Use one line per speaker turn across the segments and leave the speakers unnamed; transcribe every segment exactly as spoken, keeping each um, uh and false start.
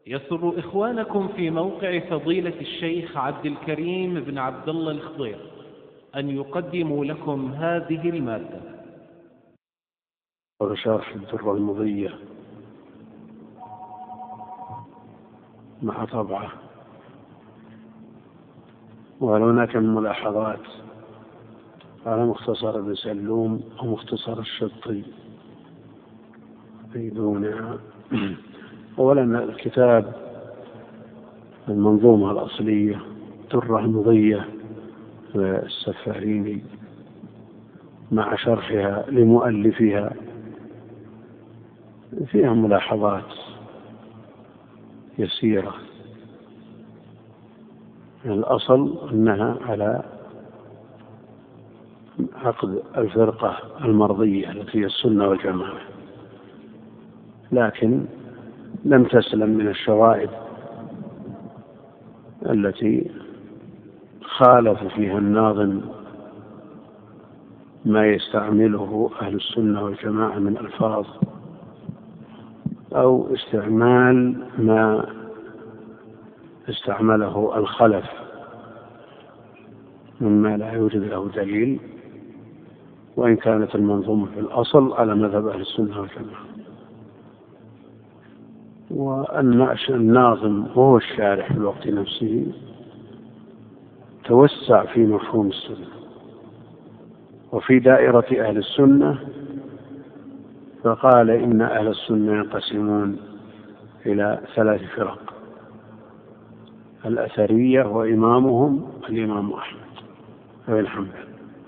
يسر إخوانكم في موقع فضيلة الشيخ عبد الكريم بن عبد الله الخضير أن يقدموا لكم هذه المادة.
شرح الدرة المضية مع طبعه. وهل هناك من ملاحظات على مختصر ابن سلوم أو مختصر الشطي يفيدونها؟ أولا الكتاب المنظومة الأصلية الدرة المضية للسفاريني مع شرحها لمؤلفها فيها ملاحظات يسيرة. الأصل أنها على عقد الفرقة المرضية التي هي السنة والجماعة، لكن لم تسلم من الشوائب التي خالف فيها الناظم ما يستعمله أهل السنة والجماعة من ألفاظ أو استعمال ما استعمله الخلف مما لا يوجد له دليل، وإن كانت المنظومة في الأصل على مذهب أهل السنة والجماعة. وأن الناظم وهو الشارح في الوقت نفسه توسع في مفهوم السنة وفي دائرة أهل السنة، فقال إن أهل السنة ينقسمون إلى ثلاث فرق: الأثرية وإمامهم الإمام أحمد بن حنبل،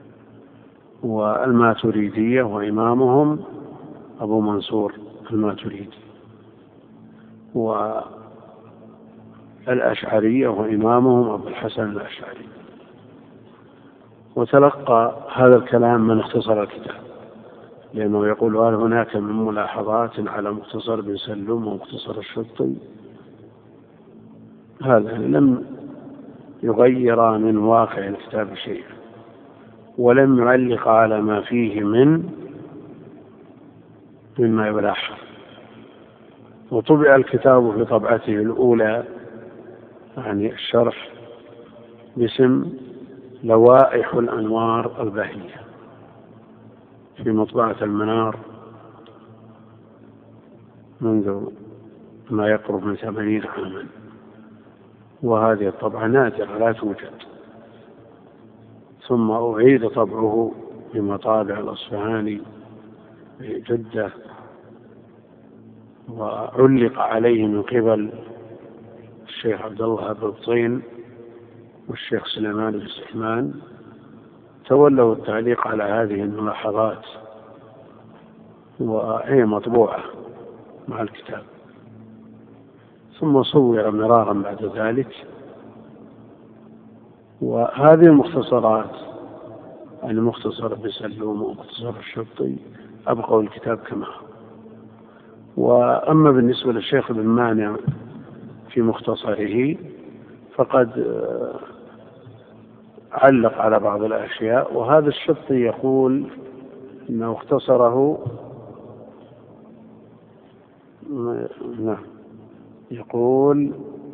والماتريدية وإمامهم أبو منصور الماتريدي، والأشعرية وإمامهم أبو الحسن الأشعري. وتلقى هذا الكلام من اختصر الكتاب، لأنه يقول هل هناك من ملاحظات على مختصر بن سلوم ومختصر الشطي؟ هذا لم يغير من واقع الكتاب شيئا، ولم يعلق على ما فيه من مما يلاحظ. وطبع الكتاب في طبعته الأولى يعني الشرح باسم لوائح الأنوار البهية في مطبعة المنار منذ ما يقرب من ثمانين عاما، وهذه الطبعة نادرة لا توجد. ثم أعيد طبعه بمطابع الأصفهاني في جدة، وعلق عليه من قبل الشيخ عبد الله الربطين والشيخ سليمان بن سحمان، تولوا التعليق على هذه الملاحظات، وهي مطبوعة مع الكتاب. ثم صور مرارا بعد ذلك. وهذه المختصرات المختصر بسلوم ومختصر الشطي أبقوا الكتاب كما هو. وأما بالنسبة للشيخ ابن مانع في مختصره فقد علق على بعض الأشياء، وهذا الشطي يقول إنه اختصره نعم يقول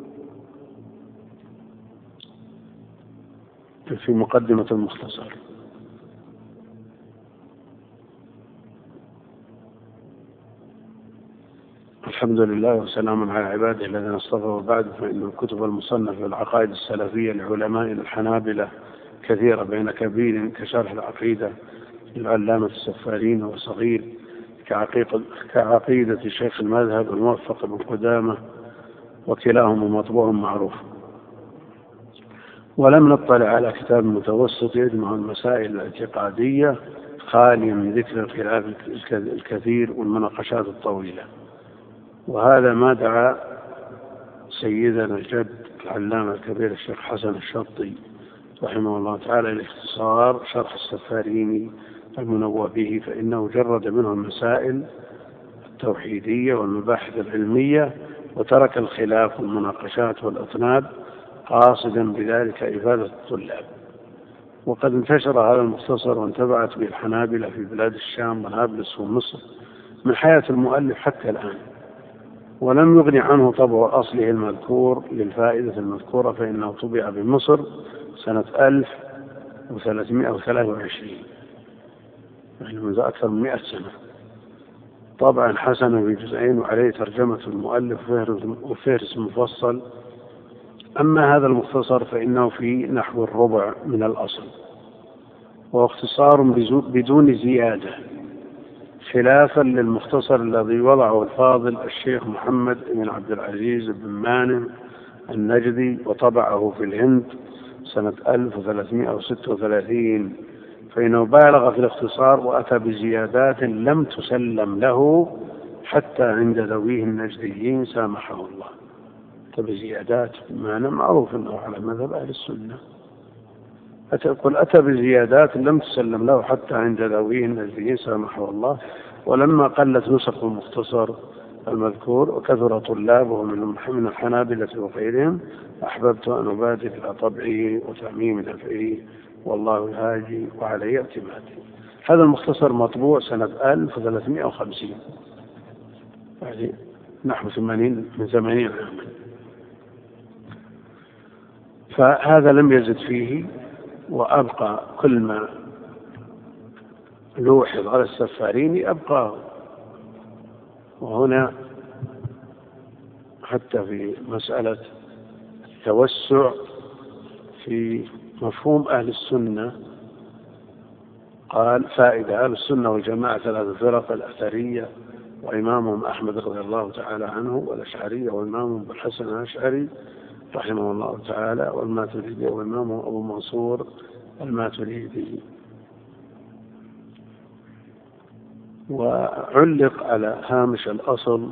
في مقدمة المختصر: الحمد لله وسلام على عباده الذين اصطفى، وبعد، فإن الكتب المصنفة العقائد السلفية لعلماء الحنابلة كثيرة، بين كبير كشرح العقيدة للعلامة السفارين وصغير كعقيدة شيخ المذهب الموفق بن قدامة، وكلاهما مطبوع معروف. ولم نطلع على كتاب متوسط يجمع المسائل الاعتقادية خاليا من ذكر الخلاف الكثير والمناقشات الطويلة. وهذا ما دعا سيدنا الجد العلامة الكبير الشيخ حسن الشطي رحمه الله تعالى لاختصار شرح السفاريني المنوى به، فإنه جرد منه المسائل التوحيدية والمباحث العلمية، وترك الخلاف والمناقشات والأطناب، قاصدا بذلك إفادة الطلاب. وقد انتشر هذا المختصر وانتبعت به الحنابلة في بلاد الشام ونابلس ومصر من حياة المؤلف حتى الآن، ولم يغن عنه طبع أصله المذكور للفائدة المذكورة، فإنه طبع بمصر سنة ألف وثلاثمائة وثلاثة وعشرين، يعني منذ أكثر من مئة سنة، طبعا حسنا في جزئين، وعليه ترجمة المؤلف وفهرس مفصل. أما هذا المختصر فإنه في نحو الربع من الأصل، واختصار بدون زيادة، خلافا للمختصر الذي وضعه الفاضل الشيخ محمد بن عبد العزيز بن مانع النجدي، وطبعه في الهند سنة ألف وثلاثمائة وستة وثلاثين، فإنه بالغ في الاختصار وأتى بزيادات لم تسلم له حتى عند ذويه النجديين سامحه الله. أتى بزيادات، معنى معروف أنه على مذهب أهل السنة. أقول أتى بزيادات لم تسلم له حتى عند ذويه النجديين سامحه الله. ولما قلت نسخ المختصر المذكور وكثر طلابه من الحنابلة وغيرهم، أحببت أن أبادر إلى طبعه وتعميم نفعه، والله الهادي وعليه اعتمادي. هذا المختصر مطبوع سنة ألف وثلاثمائة وخمسين، يعني نحو ثمانين من ثمانين عاما، فهذا لم يزد فيه، وأبقى كل ما لوحظ على السفاريني أبقاه. وهنا حتى في مسألة التوسع في مفهوم أهل السنة قال: فائدة: أهل السنة والجماعة ثلاث فرق: الأثرية وإمامهم أحمد رضي الله تعالى عنه، والأشعرية وإمامهم أبو الحسن الأشعري رحمه الله تعالى، والماتريدي وإمامهم أبو منصور الماتريدي. وعلق على هامش الأصل،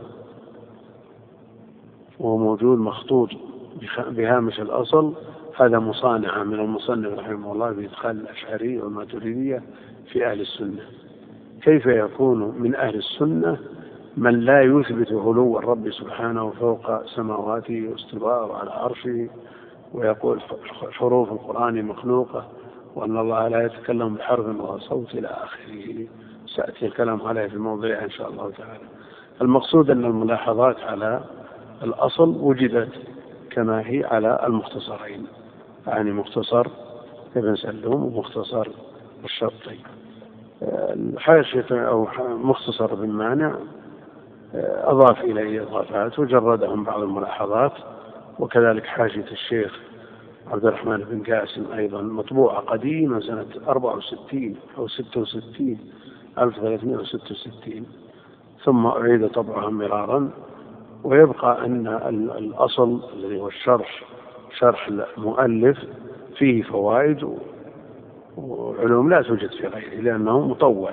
وموجود مخطوط بهامش الأصل، هذا مصانع من المصنف رحمه الله بإدخال الأشعري والماتريدية في أهل السنة. كيف يكون من أهل السنة من لا يثبت علو الرب سبحانه فوق سماواته واستواءه على عرشه، ويقول حروف القرآن مخلوقة، وأن الله لا يتكلم بحرف ولا صوت إلى آخره، سأتي الكلام عليه في موضوعها إن شاء الله تعالى. المقصود أن الملاحظات على الأصل وجدت كما هي على المختصرين، يعني مختصر ابن سلوم ومختصر الشرطي. الحاشية أو مختصر ابن مانع أضاف إليه إضافات وجردهم بعض الملاحظات، وكذلك حاشية الشيخ عبد الرحمن بن قاسم أيضا مطبوعة قديمة سنة أربعة وستين أو ستة وستين ألف وثلاثمائة وستة وستين، ثم أعيد طبعها مرارا. ويبقى أن الأصل الذي هو الشرح، شرح المؤلف، فيه فوائد وعلوم لا توجد في غيره لأنه مطول.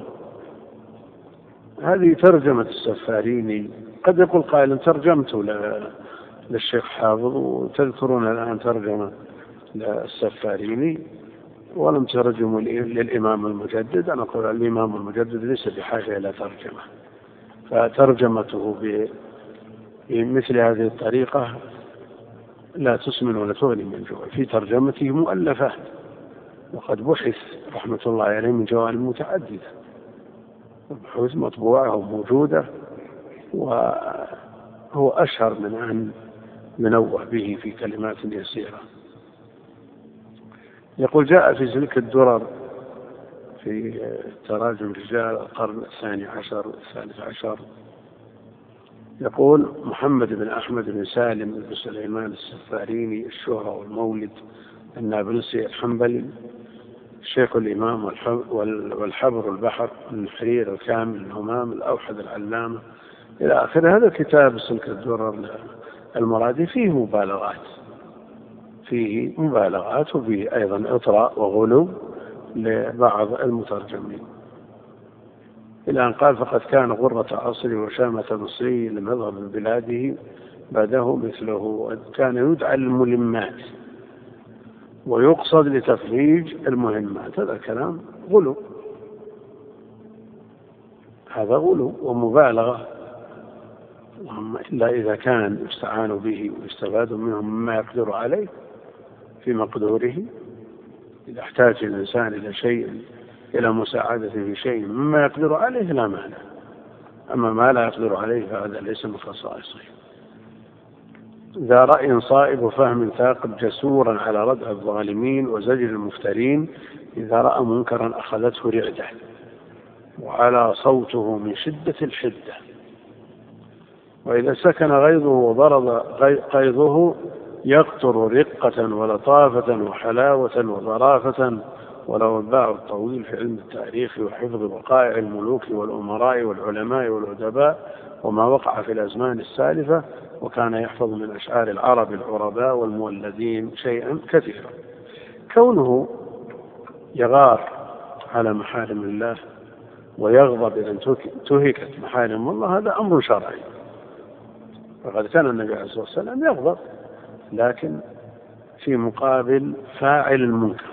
هذه ترجمة السفاريني. قد يقول قائل: ترجمته للشيخ حافظ وتذكرون الآن ترجمة للسفاريني ولم ترجموا للإمام المجدد. أنا أقول الإمام المجدد ليس بحاجة إلى ترجمة، فترجمته بمثل هذه الطريقة لا تسمن ولا تغني من جوع. في ترجمته مؤلفة، وقد بحث رحمة الله عليه من جوانب متعددة، بحوث مطبوعة وموجودة، وهو أشهر من أن منوه به في كلمات يسيرة. يقول: جاء في سلك الدرر في تراجم رجال القرن الثاني عشر الثالث عشر، يقول: محمد بن أحمد بن سالم بن سليمان السفاريني الشهرة والمولد النابلسي الحنبلي، شيخ الإمام والحبر البحر النحرير الكامل الهمام الأوحد العلامة إلى آخر. هذا كتاب سلك الدرر المرادي فيه مبالغات، فيه مبالغات وفيه أيضا إطراء وغلو لبعض المترجمين، إلى أن قال: فقد كان غرة عصري وشامة مصري لمذهب بلاده بعده مثله، كان يدعى الملمات ويقصد لتفريج المهمات. هذا كلام غلو، هذا غلو ومبالغة، إلا إذا كان يستعان به ويستفاد منه مما يقدر عليه في مقدوره. إذا احتاج الإنسان إلى شيء، إلى مساعدة في شيء مما يقدر عليه لا مانع، أما ما لا يقدر عليه فهذا ليس من خصائصه. ذا رأي صائب وفهم ثاقب، جسورا على ردع الظالمين وزجر المفترين، إذا رأى منكرا أخذته رعدة، وعلى صوته من شدة الحدة، وإذا سكن غيظه وضرب قيظه، يقطر رقة ولطافة وحلاوة وظرافة، ولو الباع الطويل في علم التاريخ وحفظ وقائع الملوك والأمراء والعلماء والأدباء وما وقع في الأزمان السالفة، وكان يحفظ من أشعار العرب العرباء والمولدين شيئا كثيرا. كونه يغار على محارم الله ويغضب إذا انتهكت محارم الله هذا أمر شرعي، وقد كان النبي عليه الصلاة والسلام يغضب، لكن في مقابل فاعل المنكر.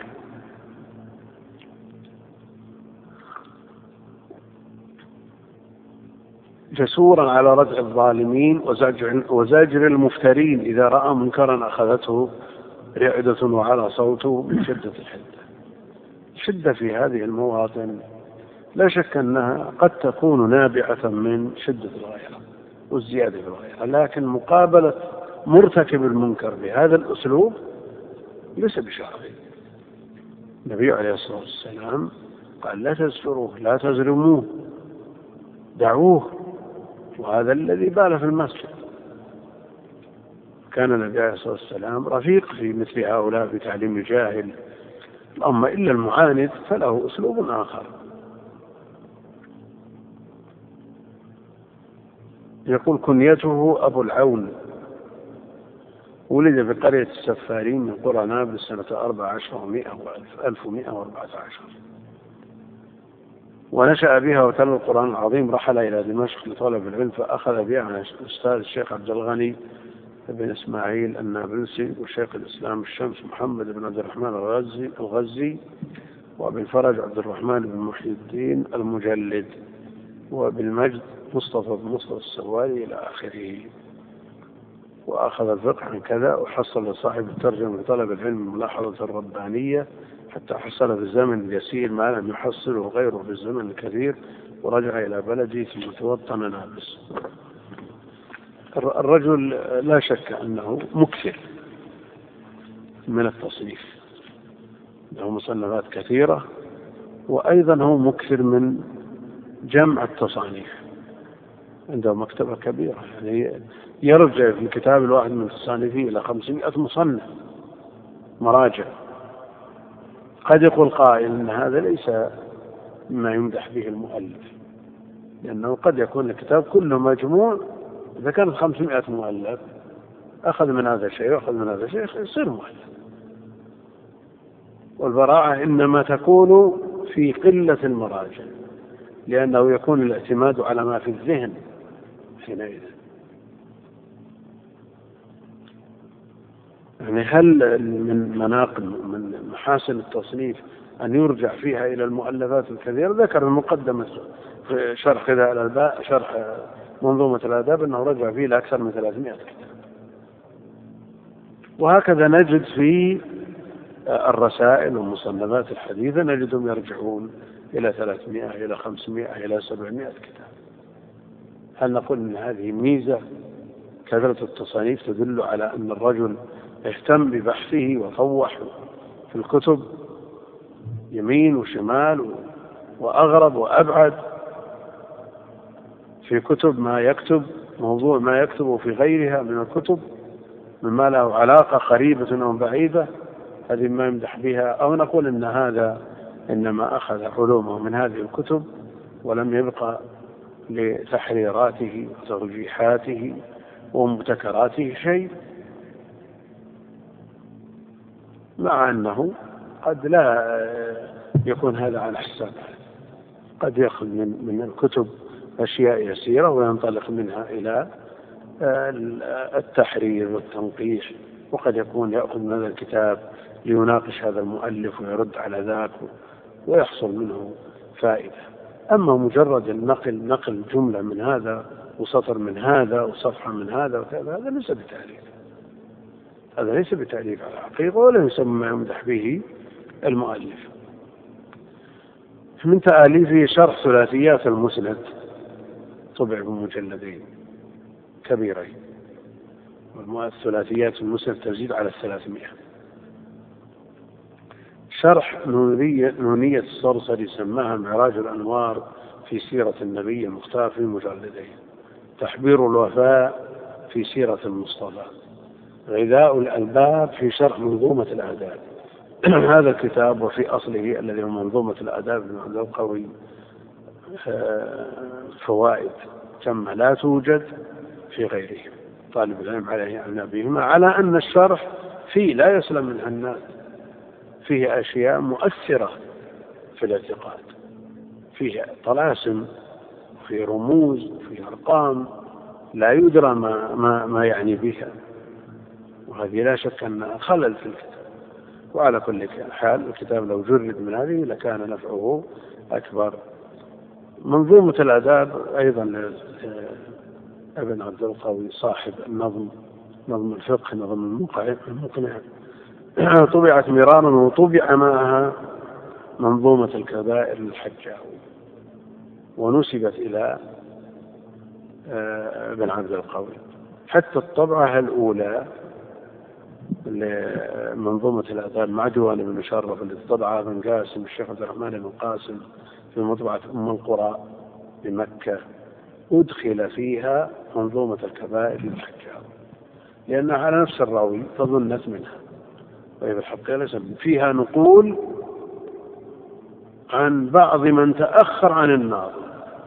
جسورا على ردع الظالمين وزاجر المفترين، إذا رأى منكرا أخذته رعدة، وعلى صوته من شدة الحدة. الشدة في هذه المواطن لا شك أنها قد تكون نابعة من شدة الغيرة والزيادة في الغيرة، لكن مقابلة مرتكب المنكر بهذا الأسلوب ليس بشرعي. النبي عليه الصلاة والسلام قال: لا تزجروه، لا تزرموه، دعوه. وهذا الذي بال في المسجد. كان النبي عليه الصلاة والسلام رفيق في مثل هؤلاء بتعليم الجاهل، أما إلا المعاند فله أسلوب آخر. يقول: كنيته أبو العون، ولد في قرية السفارين من قرى نابلس سنة أربع عشر ومائة وألف ومائة وأربعة عشر، ونشأ بها وتلو القرآن العظيم. رحل إلى دمشق لطلب العلم، فأخذ بها عن الأستاذ الشيخ عبد الغني بن إسماعيل النابلسي، وشيخ الإسلام الشمس محمد بن عبد الرحمن الغزي الغزي وابن فرج عبد الرحمن بن محي الدين المجلد، وبالمجد مصطفى بن مصطفى السواري إلى آخره. وأخذ الفقه عن كذا، وحصل لصاحب الترجمة لطلب العلم الملاحظة الربانية، حتى حصل في الزمن اليسير ما لم يحصله غيره في الزمن الكثير، ورجع إلى بلده ثم توطن نابلس. الرجل لا شك أنه مكثر من التصنيف، له مصنفات كثيرة، وأيضا هو مكثر من جمع التصانيف، عنده مكتبة كبيرة، يعني يرجع في الكتاب الواحد من تصانيفه إلى خمسمائة مصنف مراجع. قد يقول قائل أن هذا ليس مما يمدح به المؤلف، لأنه قد يكون الكتاب كله مجموع، إذا كانت خمسمائة مؤلف أخذ من هذا الشيء وأخذ من هذا الشيء يصير مؤلف. والبراعة إنما تكون في قلة المراجع، لأنه يكون الاعتماد على ما في الذهن حينئذ. يعني هل من مناقب من محاسن التصنيف أن يرجع فيها إلى المؤلفات الكثيرة؟ ذكر المقدمة في شرح كذا الألباء، شرح منظومة الآداب، أنه رجع فيه لأكثر من ثلاثمائة كتاب. وهكذا نجد في الرسائل والمصنفات الحديثة نجدهم يرجعون إلى ثلاثمائة إلى خمسمائة إلى سبعمائة كتاب. هل نقول أن هذه ميزة؟ كثرة التصانيف تدل على أن الرجل اهتم ببحثه وطوح في الكتب يمين وشمال وأغرب وأبعد في كتب ما يكتب، موضوع ما يكتبه في غيرها من الكتب مما له علاقة قريبة أو بعيدة، هذه ما يمدح بها. أو نقول أن هذا إنما أخذ علومه من هذه الكتب ولم يبقى لتحريراته وترجيحاته ومبتكراته شيء، مع أنه قد لا يكون هذا على حساب، قد يأخذ من من الكتب أشياء يسيرة وينطلق منها إلى التحرير والتنقيح، وقد يكون يأخذ من هذا الكتاب ليناقش هذا المؤلف ويرد على ذاك ويحصل منه فائدة. أما مجرد النقل نقل جملة من هذا وسطر من هذا وصفحة من هذا وكذا، هذا ليس بتأليف، هذا ليس بتأليف على حقيقة، ولا يسمى ما يمدح به المؤلف. من تأليفه شرح ثلاثيات المسند، طبع بمجلدين كبيرين، والثلاثيات المسند تزيد على الثلاثمائة. شرح نونية, نونية الصرصري سماها معراج الأنوار في سيرة النبي المختار في مجلدين. تحبير الوفاء في سيرة المصطفى. غذاء الألباب في شرح منظومة الآداب. هذا الكتاب وفي أصله الذي هو منظومة الآداب للمعنى القوي فوائد تامة لا توجد في غيره. طالب العلم عليه أن بهما، على أن الشرح فيه لا يسلم منها الناس، فيه أشياء مؤثرة في الاعتقاد، فيه طلاسم، فيه رموز، فيه أرقام لا يدرى ما, ما, ما يعني بها، وهذه لا شك أنها خلل في الكتاب. وعلى كل حال الكتاب لو جرد من هذه لكان نفعه أكبر. منظومة الآداب أيضا ابن عبد القوي صاحب النظم، نظم الفقه، نظم المقنع، طبعت مرارا وطبع معها منظومة الكبائر للحجاوي ونسبت إلى ابن عبد القوي. حتى الطبعة الأولى لمنظومة الآداب مع ديوان ابن مشرف اللي طبعها ابن قاسم الشيخ عبد الرحمن بن قاسم في مطبعة أم القرى بمكة، أدخل فيها منظومة الكبائر للحجاوي لأنها على نفس الراوي فظنت منها، وهي بالحقيقة ليس فيها نقول عن بعض من تأخر عن الناظم،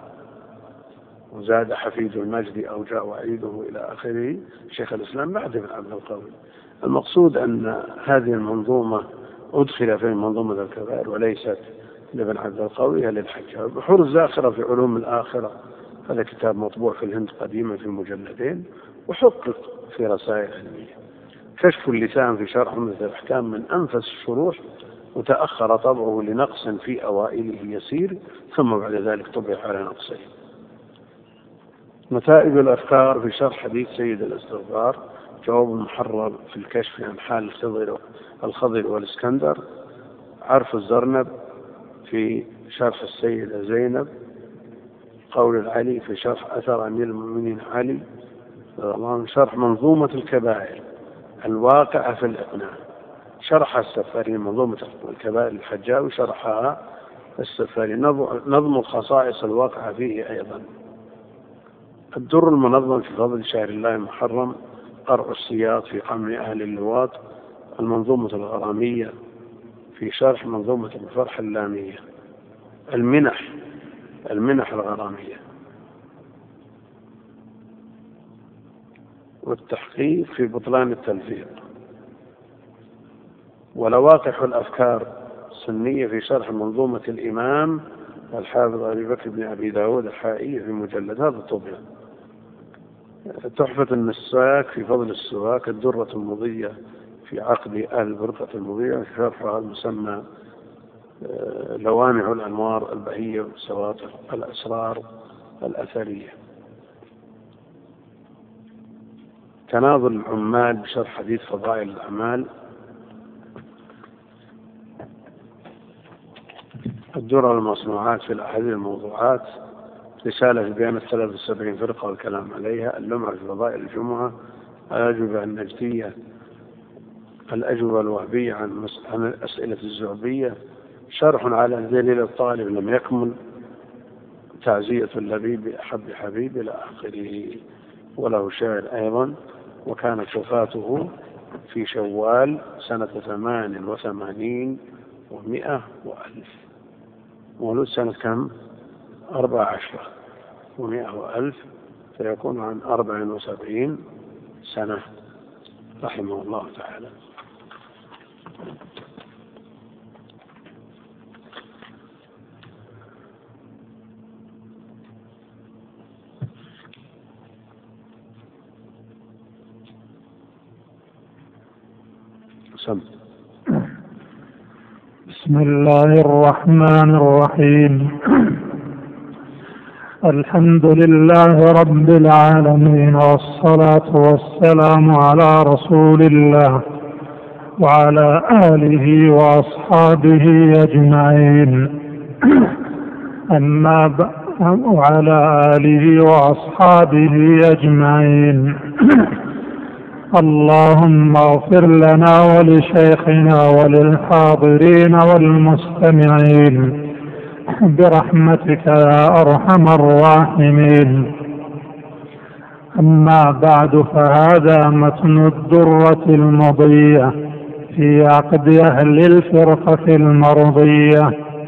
وزاد حفيد المجد أو جاء وعيده إلى آخره شيخ الإسلام بعد ابن عبد القوي. المقصود أن هذه المنظومة أدخل في منظومة الكبائر وليست لابن عبد القوي للحجاوي. بحور الزاخرة في علوم الآخرة، هذا كتاب مطبوع في الهند قديما في مجلدين وحقق في رسائل علمية. كشف اللسان في شرح عمدة الأحكام من أنفس الشروح، وتأخر طبعه لنقص في أوائله يسير، ثم بعد ذلك طبع على نقصه. نتائج الأفكار في شرح حديث سيد الاستغفار، جواب محرر في الكشف عن حال الخضر الخضر والإسكندر. عرف الزرنب في شرح السيدة زينب. قول العلي في شرح أثر أمير المؤمنين علي. شرح منظومة الكبائر الواقعة في الإقناع. شرح السفاري منظومة الكبائر الحجاوي، شرحها السفاري. نظم الخصائص الواقعة فيه أيضا. الدر المنظم في فضل شهر الله المحرم. قرع السياط في قمع أهل اللواط. المنظومة الغرامية في شرح منظومة الفرح اللامية. المنح المنح الغرامية. والتحقيق في بطلان التلفيق. ولواقح الأفكار السنية في شرح منظومة الإمام الحافظ أبي بكر بن أبي داود الحائي في مجلد هذا الطبع. تحفة النساك في فضل السواك. الدرة المضية في عقد أهل البرقة المضية في شرحها المسمى لوامع الأنوار البهية والسواطر الأسرار الأثرية. تناظر العمال بشرح حديث فضائل الأعمال. الدرر المصنوعات في الأحاديث الموضوعات. رسالة في بيان الثلاث والسبعين فرقة والكلام عليها. اللمعة في فضائل الجمعة. الأجوبة النجدية. الأجوبة الوهبية عن الأسئلة الزعبية. شرح على ذليل الطالب لم يكمل. تعزية اللبيب أحب حبيب إلى آخره. وله شاعر أيضا. وكانت وفاته في شوال سنة ثمان وثمانين ومئة وألف. مولود سنة كم؟ أربع عشرة ومئة وألف، فيكون عن أربع وسبعين سنة رحمه الله تعالى. سم.
بسم الله الرحمن الرحيم. الحمد لله رب العالمين، والصلاة والسلام على رسول الله وعلى آله وأصحابه أجمعين. أما ب... وعلى آله وأصحابه أجمعين. اللهم اغفر لنا ولشيخنا وللحاضرين والمستمعين برحمتك يا أرحم الراحمين. أما بعد، فهذا متن الدرة المضية في عقد أهل الفرقة المرضية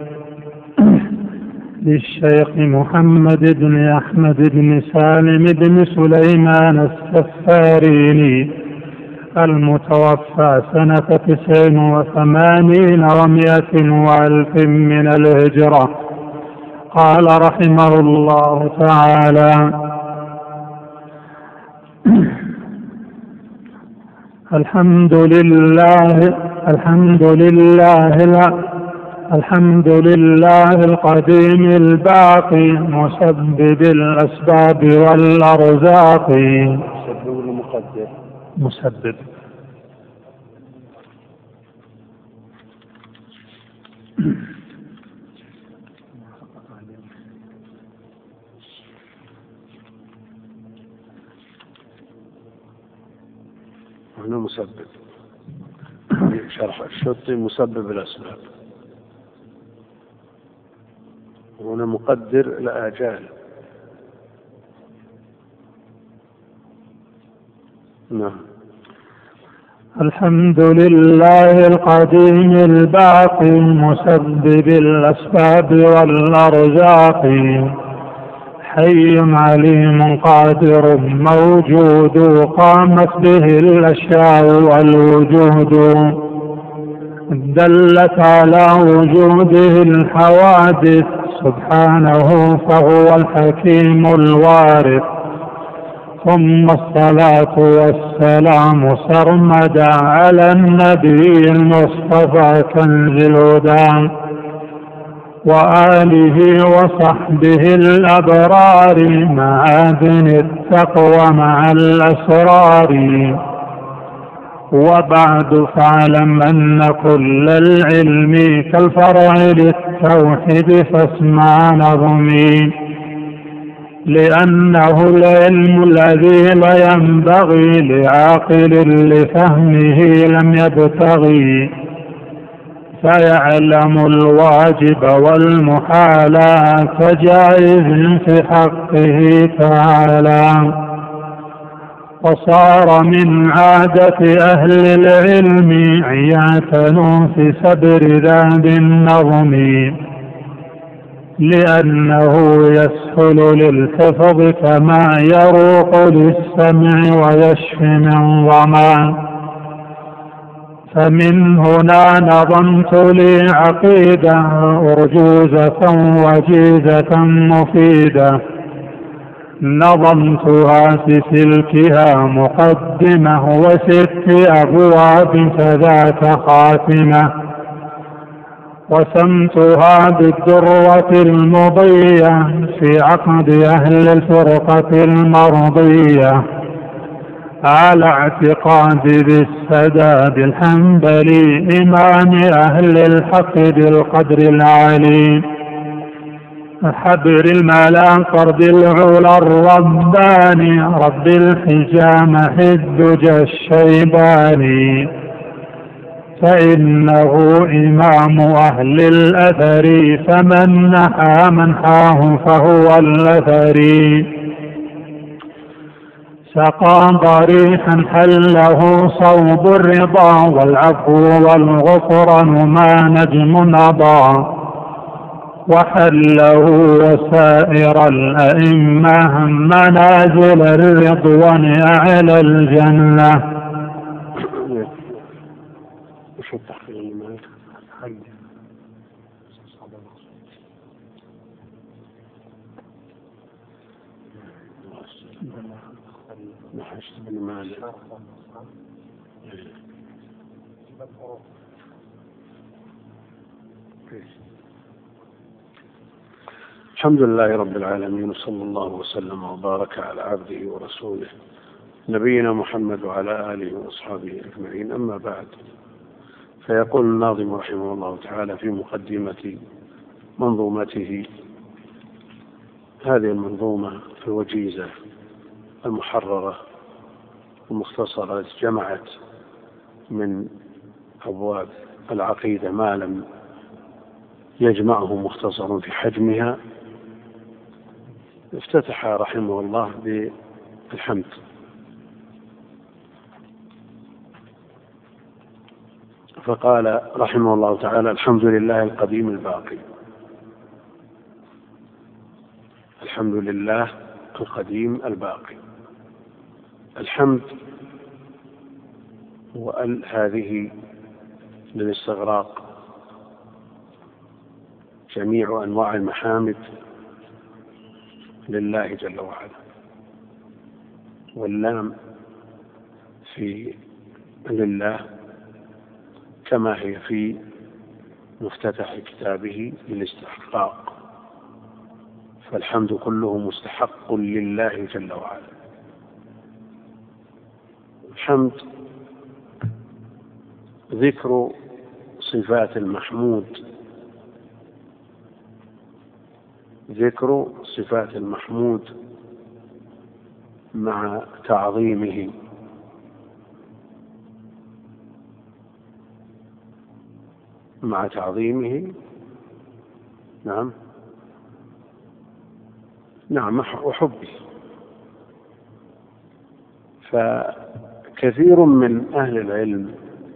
للشيخ محمد بن أحمد بن سالم بن سليمان السفاريني المتوفى سنة تسع وثمانين ومائة وألف من الهجرة. قال رحمه الله تعالى: الحمد لله الحمد لله الحمد لله القديم الباقي مسبب الأسباب والأرزاق.
مسبب المقدر
مسبب
هنا مسبب شرح الشطي مسبب الأسباب، وهنا مقدر الآجال. نعم.
الحمد لله القديم الباقي مسبب الأسباب والأرزاق، حي عليم قادر موجود قامت به الأشياء والوجود، دلت على وجوده الحوادث سبحانه فهو الحكيم الوارث. ثم الصلاة والسلام سرمدا على النبي المصطفى كنز الهدى وآله وصحبه الأبرار معادن التقوى مع الأسرار. وبعد، فاعلم أن كل العلم كالفرع للتوحيد فاسمع نظمي، لأنه العلم الذي لا ينبغي لعاقل لفهمه لم يبتغي، فيعلم الواجب والمحال كجائز في حقه تعالى. وصار من عادة أهل العلم أن يعتنوا في سبر ذات النظم، لأنه يسهل للحفظ كما يروق للسمع ويشفي من ظما. فمن هنا نظمت لي عقيدة أرجوزة وجيزة مفيدة، نظمتها في سلكها مقدمة وست أبواب كذاك خاتمة، وسمتها بالدرة المضية في عقد أهل الفرقة المرضية، على اعتقاد ذي السداد الحنبلي إمام أهل الحق بالقدر العلي، حبر الملا فرد العلا الرباني رب الحجام الدجى الشيباني، فإنه إمام أهل الأثر فمن نحى منحاه فهو الأثري. سقى ضريحا حله صوب الرضا والعفو والغفران ما نجم نضى، وحله وسائر الأئمة منازل الرضوان أعلى الجنة.
الحمد لله رب العالمين، وصلى الله وسلم وبارك على عبده ورسوله نبينا محمد وعلى آله وأصحابه أجمعين. أما بعد، فيقول الناظم رحمه الله تعالى في مقدمة منظومته هذه المنظومة في الوجيزة المحررة المختصرة التي جمعت من أبواب العقيدة ما لم يجمعه مختصر في حجمها، افتتح رحمه الله بالحمد. فقال رحمه الله تعالى: الحمد لله القديم الباقي. الحمد لله القديم الباقي. الحمد وأل هذه للاستغراق، جميع أنواع المحامد لله جل وعلا، واللام في لله كما هي في مفتتح كتابه للاستحقاق، فالحمد كله مستحق لله جل وعلا. الحمد ذكر صفات المحمود، ذكر صفات المحمود مع تعظيمه، مع تعظيمه نعم نعم وحبه. فكثير من أهل العلم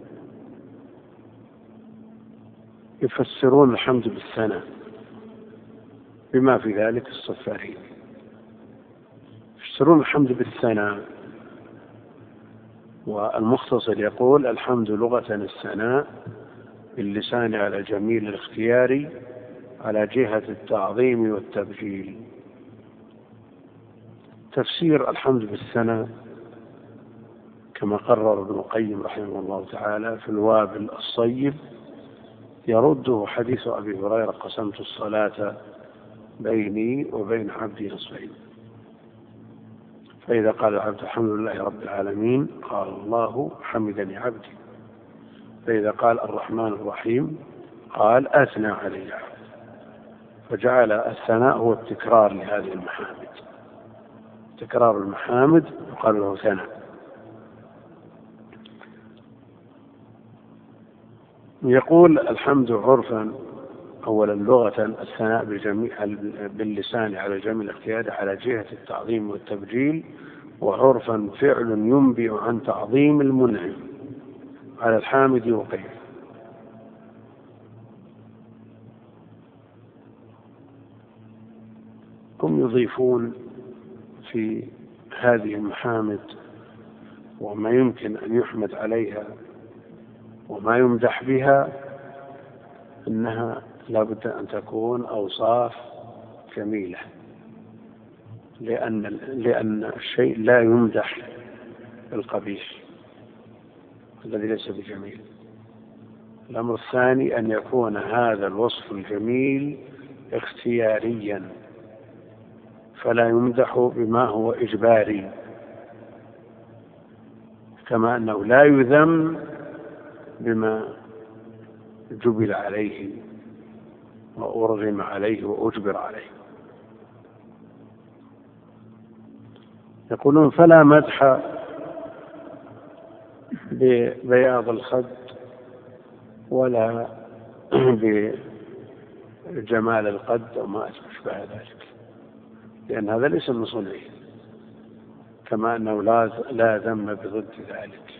يفسرون الحمد بالثناء، بما في ذلك الصفارين يفسرون الحمد بالثناء، والمختصر يقول: الحمد لغة الثناء باللسان على الجميل الاختياري على جهة التعظيم والتبجيل. تفسير الحمد بالثناء كما قرر ابن القيم رحمه الله تعالى في الوابل الصيب يرده حديث أبي هريرة: قسمت الصلاة بيني وبين عبدي نصفين، فإذا قال العبد الحمد لله رب العالمين قال الله حمدني عبدي، فإذا قال الرحمن الرحيم قال أثنى علي عبدي. فجعل الثناء هو التكرار لهذه المحامد، تكرار المحامد يقال له ثناء. يقول الحمد عرفا أولا لغة الثناء باللسان على جميع الاختيار على جهة التعظيم والتبجيل، وعرفا فعل ينبئ عن تعظيم المنعم على الحامد وغيره. هم يضيفون في هذه المحامد وما يمكن أن يحمد عليها وما يمدح بها أنها لا بد أن تكون أوصاف جميلة، لأن لأن الشيء لا يمدح بالقبيح الذي ليس بجميل. الأمر الثاني أن يكون هذا الوصف الجميل اختياريا، فلا يمدح بما هو إجباري، كما أنه لا يذم بما جبل عليه وأرغم عليه وأجبر عليه. يقولون: فلا مدح ببياض الخد ولا بجمال القد وما أشبه ذلك، لأن هذا ليس من صنعه، كما أنه لا ذم بضد ذلك.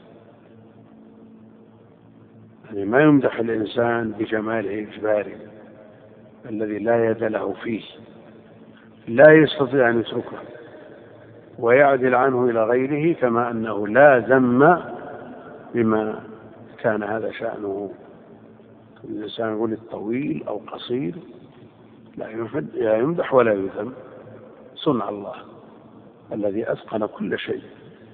يعني ما يمدح الإنسان بجماله إجباري الذي لا يد له فيه، لا يستطيع أن يتركه ويعدل عنه إلى غيره، كما أنه لا ذم بما كان هذا شأنه. الإنسان يقول الطويل أو قصير لا يمدح ولا يذم، صنع الله الذي أتقن كل شيء،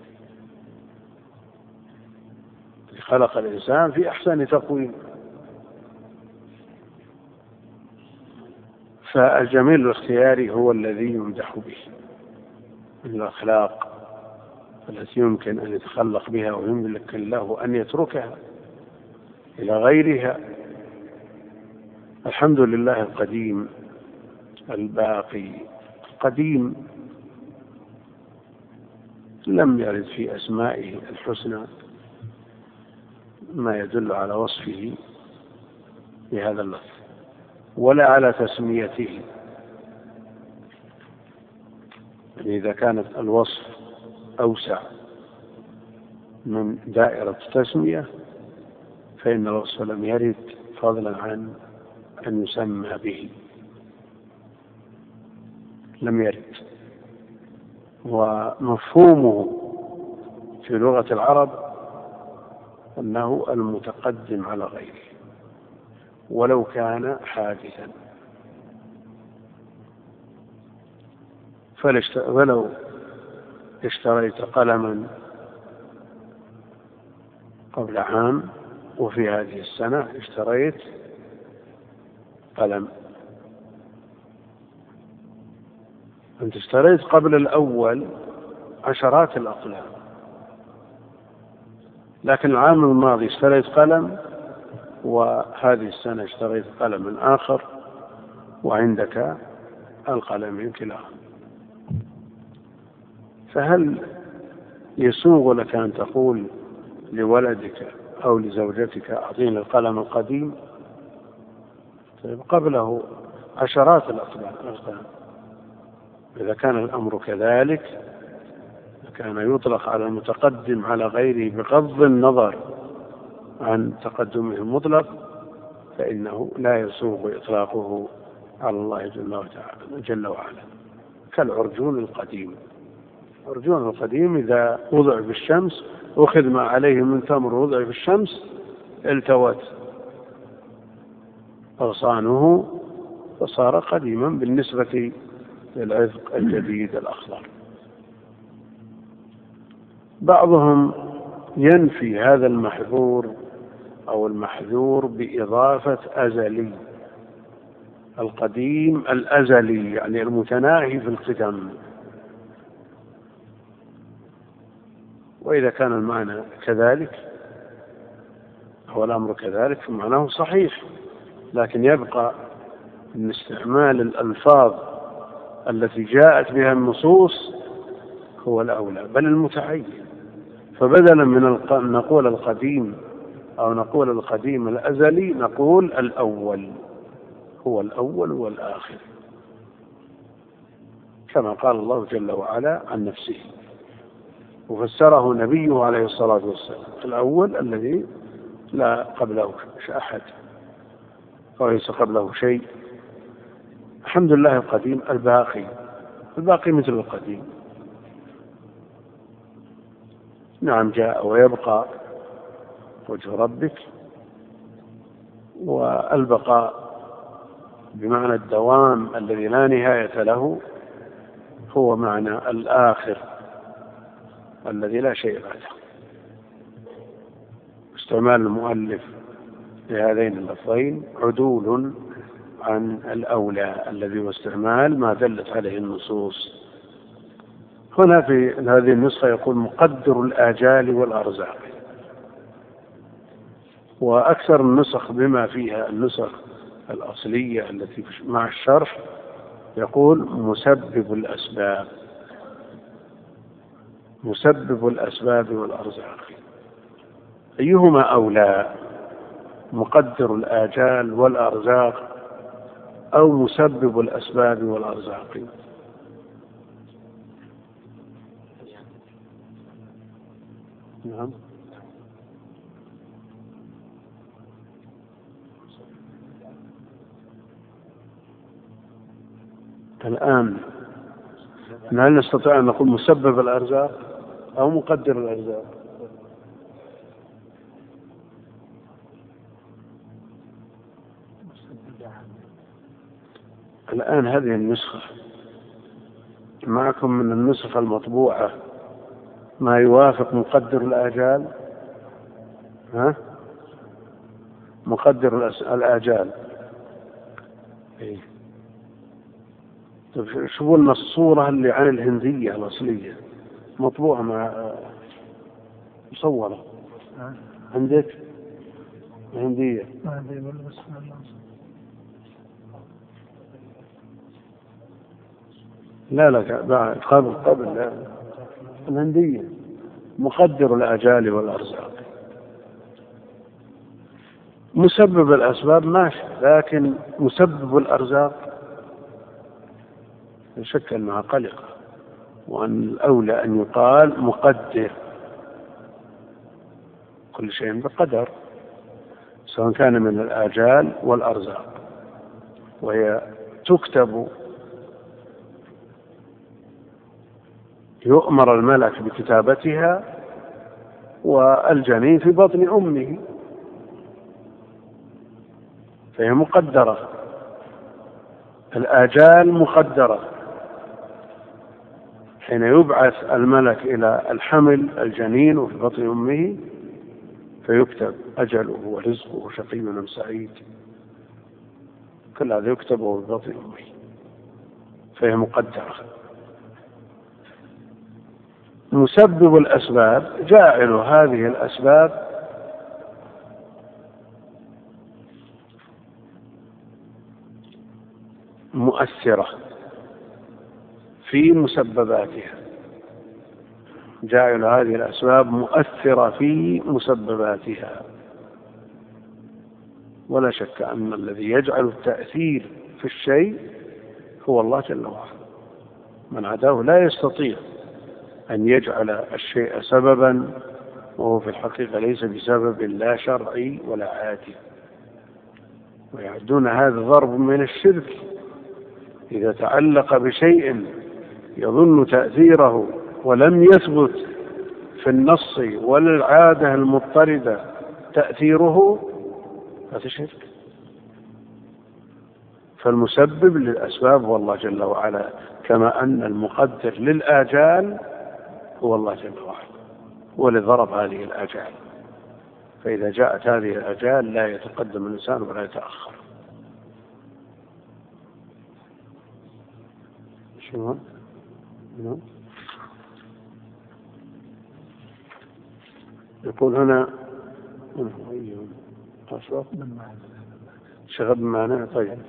خلق الإنسان في أحسن تقويم. فالجميل الاختياري هو الذي يمدح به من الأخلاق التي يمكن أن يتخلق بها ويمكن له أن يتركها إلى غيرها. الحمد لله القديم الباقي. القديم لم يرد في أسمائه الحسنى ما يدل على وصفه بهذا اللفظ ولا على تسميته. يعني إذا كانت الوصف أوسع من دائرة التسمية فإن الوصف لم يرد فضلا عن أن يسمى به، لم يرد. ومفهومه في لغة العرب أنه المتقدم على غيره ولو كان حادثا. فلو اشتريت قلما قبل عام وفي هذه السنة اشتريت قلم، أنت اشتريت قبل الأول عشرات الأقلام، لكن العام الماضي اشتريت قلم وهذه السنة اشتريت قلم آخر وعندك القلمين كلاهما. فهل يسوغ لك أن تقول لولدك أو لزوجتك أعطيني القلم القديم؟ طيب قبله عشرات الأقلام. إذا كان الأمر كذلك كان يطلق على المتقدم على غيره بغض النظر عن تقدمه المطلق، فإنه لا يسوغ إطلاقه على الله جل وعلا. كالعرجون القديم، العرجون القديم إذا وضع في الشمس أخذ ما عليه من تمر وضع في الشمس التوت أغصانه فصار قديما بالنسبة للعذق الجديد الأخضر. بعضهم ينفي هذا المحذور أو المحذور بإضافة أزلي، القديم الأزلي يعني المتناهي في القدم. وإذا كان المعنى كذلك هو الأمر كذلك فمعناه صحيح، لكن يبقى أن استعمال الألفاظ التي جاءت بها النصوص هو الأولى بل المتعين. فبدلا من أن نقول القديم أو نقول القديم الأزلي نقول الأول، هو الأول والآخر، كما قال الله جل وعلا عن نفسه وفسره نبيه عليه الصلاة والسلام: الأول الذي لا قبله أحد وليس قبله شيء. الحمد لله القديم الباقي، الباقي مثل القديم. نعم جاء ويبقى وجه ربك، والبقاء بمعنى الدوام الذي لا نهاية له هو معنى الآخر الذي لا شيء بعده. استعمال المؤلف لهذين اللفظين عدول عن الأولى الذي هو استعمال ما دلت عليه النصوص. هنا في هذه النسخة يقول مقدر الآجال والأرزاق، وأكثر النسخ بما فيها النسخ الأصلية التي مع الشرح يقول مسبب الأسباب، مسبب الأسباب والأرزاق. أيهما أولى، مقدر الآجال والأرزاق أو مسبب الأسباب والأرزاق؟ نعم. الآن هل نستطيع أن نقول مسبب الأرزاق أو مقدر الأرزاق؟ الآن هذه النسخة معكم من النسخة المطبوعة ما يوافق مقدر الآجال؟ ها؟ مقدر الآجال. إيه؟ طيب شوفوا الصورة اللي عن الهندية الأصلية مطبوعة مع مصورة عندك الهندية؟ لا لا قبل قبل لا الهندية مقدر الآجال والأرزاق. مسبب الأسباب ماشي، لكن مسبب الأرزاق لا شك أنها قلقة، وأن الأولى أن يقال مقدر، كل شيء بقدر سواء كان من الآجال والأرزاق، وهي تكتب، يؤمر الملك بكتابتها والجنين في بطن أمه، فهي مقدرة. الآجال مقدرة، حين يبعث الملك إلى الحمل الجنين وفي بطن أمه فيكتب أجله ورزقه شقي أم سعيد، كل هذا يكتب في بطن أمه، فهي مقدرة. مسبب الأسباب جاعل هذه الأسباب مؤثرة في مسبباتها، جاعل هذه الأسباب مؤثرة في مسبباتها. ولا شك أن الذي يجعل التأثير في الشيء هو الله جل وعلا، من عداه لا يستطيع أن يجعل الشيء سببا وهو في الحقيقة ليس بسبب لا شرعي ولا عادي. ويعدون هذا ضرب من الشرك، إذا تعلق بشيء يظن تأثيره ولم يثبت في النص ولا العادة المضطردة تأثيره، هذا شرك. فالمسبب للأسباب هو الله جل وعلا، كما أن المقدر للآجال هو الله جل وعلا، ولضرب هذه الآجال. فإذا جاءت هذه الآجال لا يتقدم الإنسان ولا يتأخر. شو يقول هنا شغب معنا؟ طيب،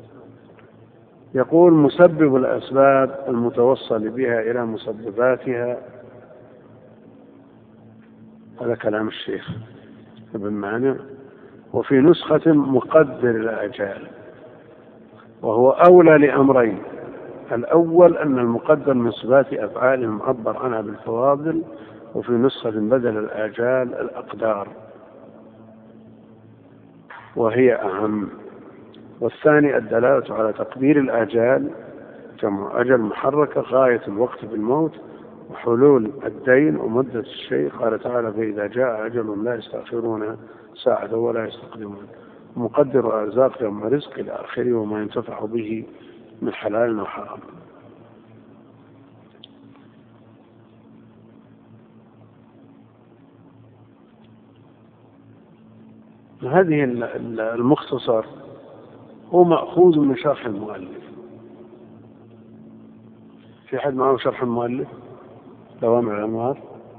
يقول مسبب الأسباب المتوصل بها إلى مسبباتها، هذا كلام الشيخ ابن معنى. وفي نسخة مقدر الآجال، وهو أولى لأمرين: الأول أن المقدر من صفات أفعالهم معبر عنها بالفواضل، وفي نسخة بدل الآجال الأقدار، وهي أهم. والثاني الدلالة على تقدير الآجال، جمع أجل محركة غاية الوقت بالموت وحلول الدين ومدة الشيء. قال تعالى: فإذا جاء أجل لا يستأخرون ساعة ولا يستقدمون. مقدر الأرزاق جمع رزق إلى آخره، وما ينتفع به من حلال وحرام. هذه المختصر هو مأخوذ من شرح المؤلف. في حد معه شرح المؤلف دوامع الأنوار؟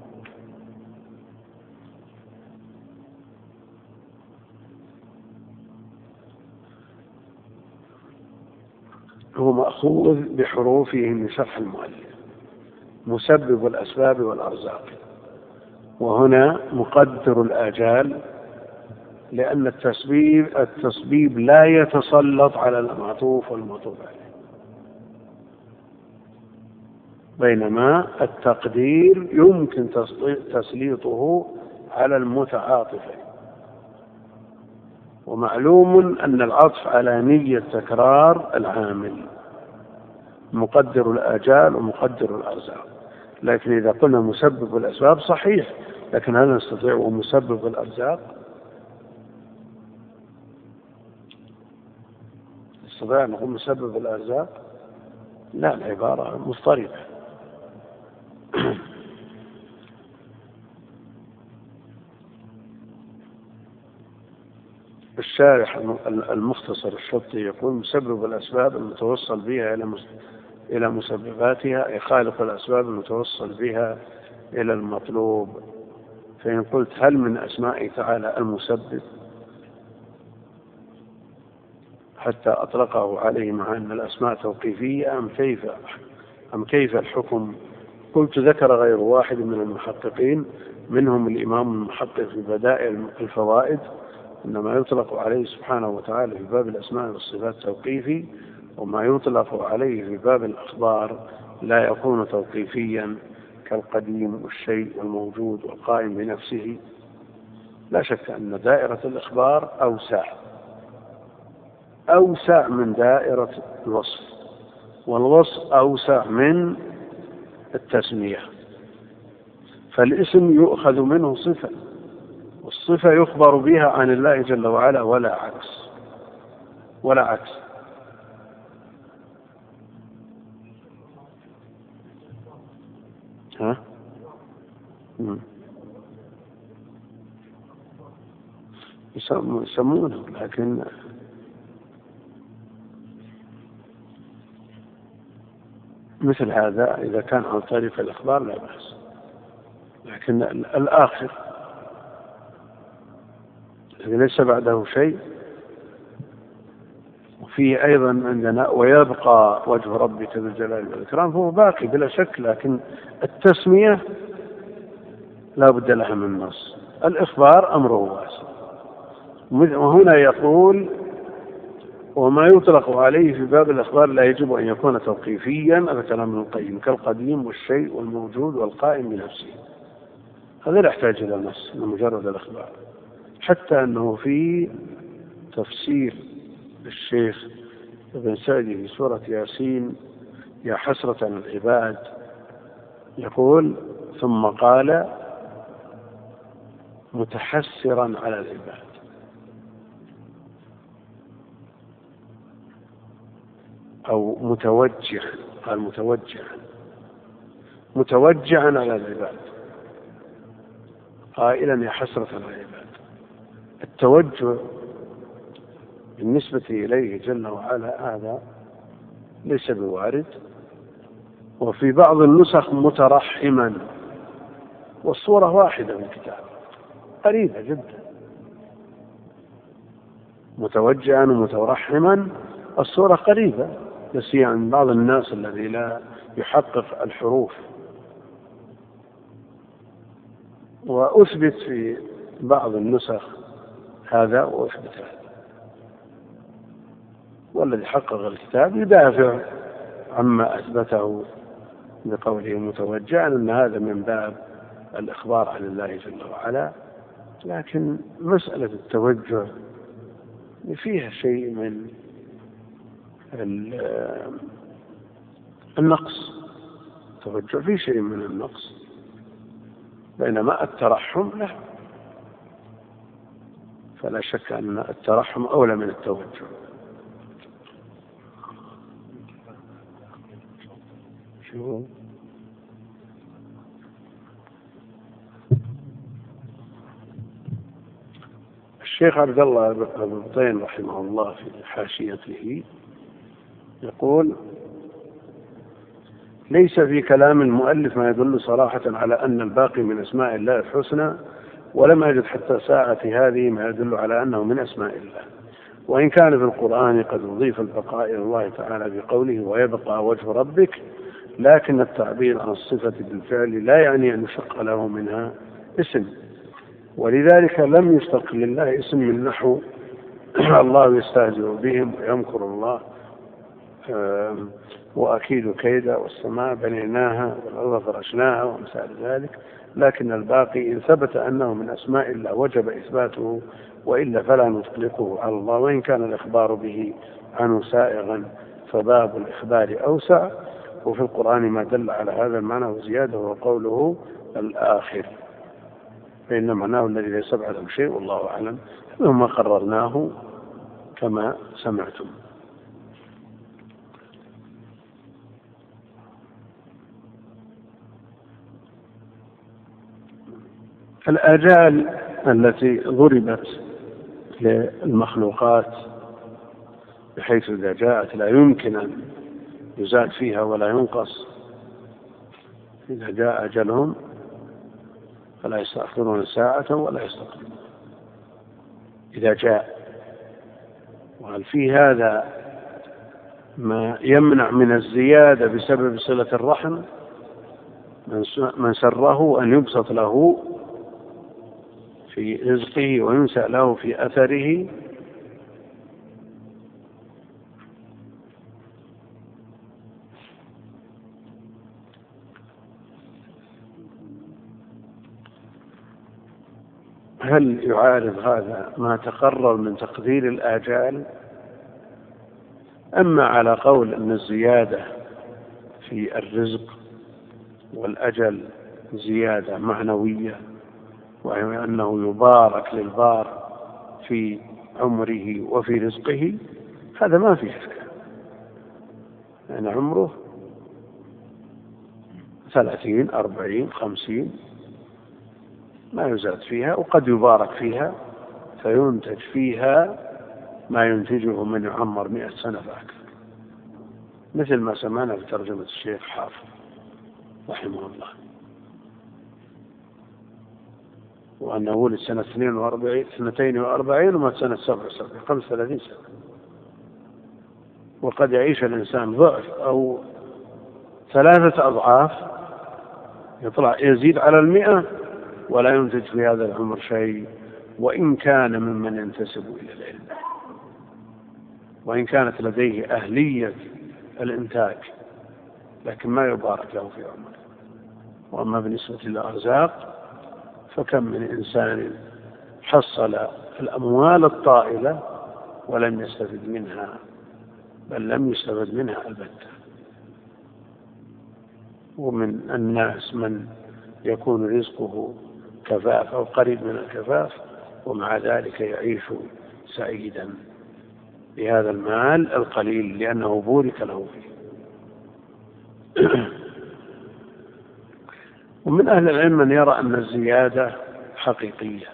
هو مأخوذ بحروفه من شرح المؤلف: مسبب الأسباب والأرزاق. وهنا مقدر الآجال، لأن التسبيب التسبيب لا يتسلط على المعطوف والمعطوف عليه، بينما التقدير يمكن تسليطه على المتعاطفين. ومعلوم أن العطف على نية تكرار العامل، مقدر الآجال ومقدر الأرزاق. لكن إذا قلنا مسبب الأسباب صحيح، لكن هل نستطيع مسبب الأرزاق؟ نستطيع نقول مسبب الأرزاق؟ لا، العبارة مضطربة. الشارح المختصر الشطي يقول: مسبب الأسباب المتوصل بها إلى مسبباتها، أي خالق الأسباب المتوصل بها إلى المطلوب. فإن قلت: هل من أسماء تعالى المسبب؟ حتى أطلقه عليه، مع أن الأسماء توقيفية، أم كيف أم كيف الحكم قلت ذكر غير واحد من المحققين منهم الإمام المحقق في بدائع الفوائد إنما يطلق عليه سبحانه وتعالى في باب الأسماء والصفات توقيفي، وما يطلق عليه في باب الأخبار لا يكون توقيفيا كالقديم والشيء والموجود والقائم بنفسه. لا شك أن دائرة الإخبار أوسع أوسع من دائرة الوصف، والوصف أوسع من التسمية، فالاسم يؤخذ منه صفة، والصفة يخبر بها عن الله جل وعلا ولا عكس ولا عكس. ها؟ مم. يسمونه، لكن مثل هذا إذا كان عن طريق الإخبار لا بأس، لكن الآخر الذي ليس بعده شيء، وفيه أيضا عندنا ويبقى وجه ربك ذو الجلال والإكرام، فهو باقي بلا شك، لكن التسمية لا بد لها من نص. الإخبار أمره واسع، وهنا يقول وما يطلق عليه في باب الإخبار لا يجب أن يكون توقيفيا، هذا كلام ابن القيم، كالقديم والشيء والموجود والقائم بنفسه. هذا لا يحتاج إلى نص من مجرد الإخبار، حتى أنه في تفسير الشيخ ابن سعدي في سورة ياسين يا حسرة على العباد يقول ثم قال متحسرا على العباد، أو متوجها، قال متوجها متوجعا على العباد قائلا يا حسرة على العباد. التوجه بالنسبة إليه جل وعلا هذا ليس بوارد، وفي بعض النسخ مترحما، والصورة واحدة من الكتاب قريبة جدا، متوجعا ومترحما الصورة قريبة، بس يعني بعض الناس الذي لا يحقق الحروف. وأثبت في بعض النسخ هذا وأثبت هذا، والذي حقق الكتاب يدافع عما أثبته بقوله متوجعا أن هذا من باب الإخبار عن الله جل وعلا. لكن مسألة التوجه فيها شيء من النقص، التوجه فيه شيء من النقص، بينما الترحم لا، فلا شك أن الترحم أولى من التوجه. شو الشيخ عبد الله بن الطين رحمه الله في حاشيته يقول ليس في كلام المؤلف ما يدل صراحة على أن الباقي من أسماء الله الحسنى، ولم أجد حتى ساعة هذه ما يدل على أنه من أسماء الله، وإن كان في القرآن قد أضيف البقاء إلى الله تعالى بقوله ويبقى وجه ربك، لكن التعبير عن الصفة بالفعل لا يعني أن يشق له منها اسم، ولذلك لم يشتق لله اسم من نحو الله يستهزئ بهم ويمكر الله وأكيد كيدا والسماء بنيناها والأرض فرشناها ومثال ذلك، لكن الباقي إن ثبت أنه من أسماء الله وجب إثباته، وإلا فلا نطلقه على الله، وإن كان الإخبار به عنه سائغا فباب الإخبار أوسع، وفي القرآن ما دل على هذا المعنى وزياده وقوله الآخر، فإن معناه الذي ليس بعده شيء، والله أعلم، ثم قررناه كما سمعتم. الآجال التي ضربت للمخلوقات بحيث إذا جاءت لا يمكن أن يزاد فيها ولا ينقص، إذا جاء أجلهم فلا يستأخرون ساعة ولا يستقدمون إذا جاء. وهل في هذا ما يمنع من الزيادة بسبب صلة الرحم؟ من سره أن يبسط له في رزقه وينسأ له في أثره هل يعارض هذا ما تقرر من تقدير الآجال؟ أما على قول أن الزيادة في الرزق والأجل زيادة معنوية، وهي أنه يبارك للبار في عمره وفي رزقه، هذا ما فيه إشكال. يعني عمره ثلاثين أربعين خمسين ما يزاد فيها، وقد يبارك فيها فينتج فيها ما ينتجه من يعمر مئة سنة فأكثر، مثل ما سمعنا في ترجمة الشيخ حافظ رحمه الله، وأنه ولد سنة اثنين وأربعين اثنتين وأربعين ومات سنة سبع وسبعين خمس ثلاثين سنة. وقد يعيش الإنسان ضعف أو ثلاثة أضعاف، يطلع يزيد على المئة ولا ينتج في هذا العمر شيء، وإن كان ممن ينتسب إلى العلم، وإن كانت لديه أهلية الإنتاج، لكن ما يبارك له في عمره. وأما بالنسبة للأرزاق فكم من إنسان حصل الأموال الطائلة ولم يستفد منها، بل لم يستفد منها البتة. ومن الناس من يكون رزقه كفاف أو قريب من الكفاف ومع ذلك يعيش سعيدا بهذا المال القليل لأنه بورك له فيه. ومن أهل العلم من يرى أن الزيادة حقيقية،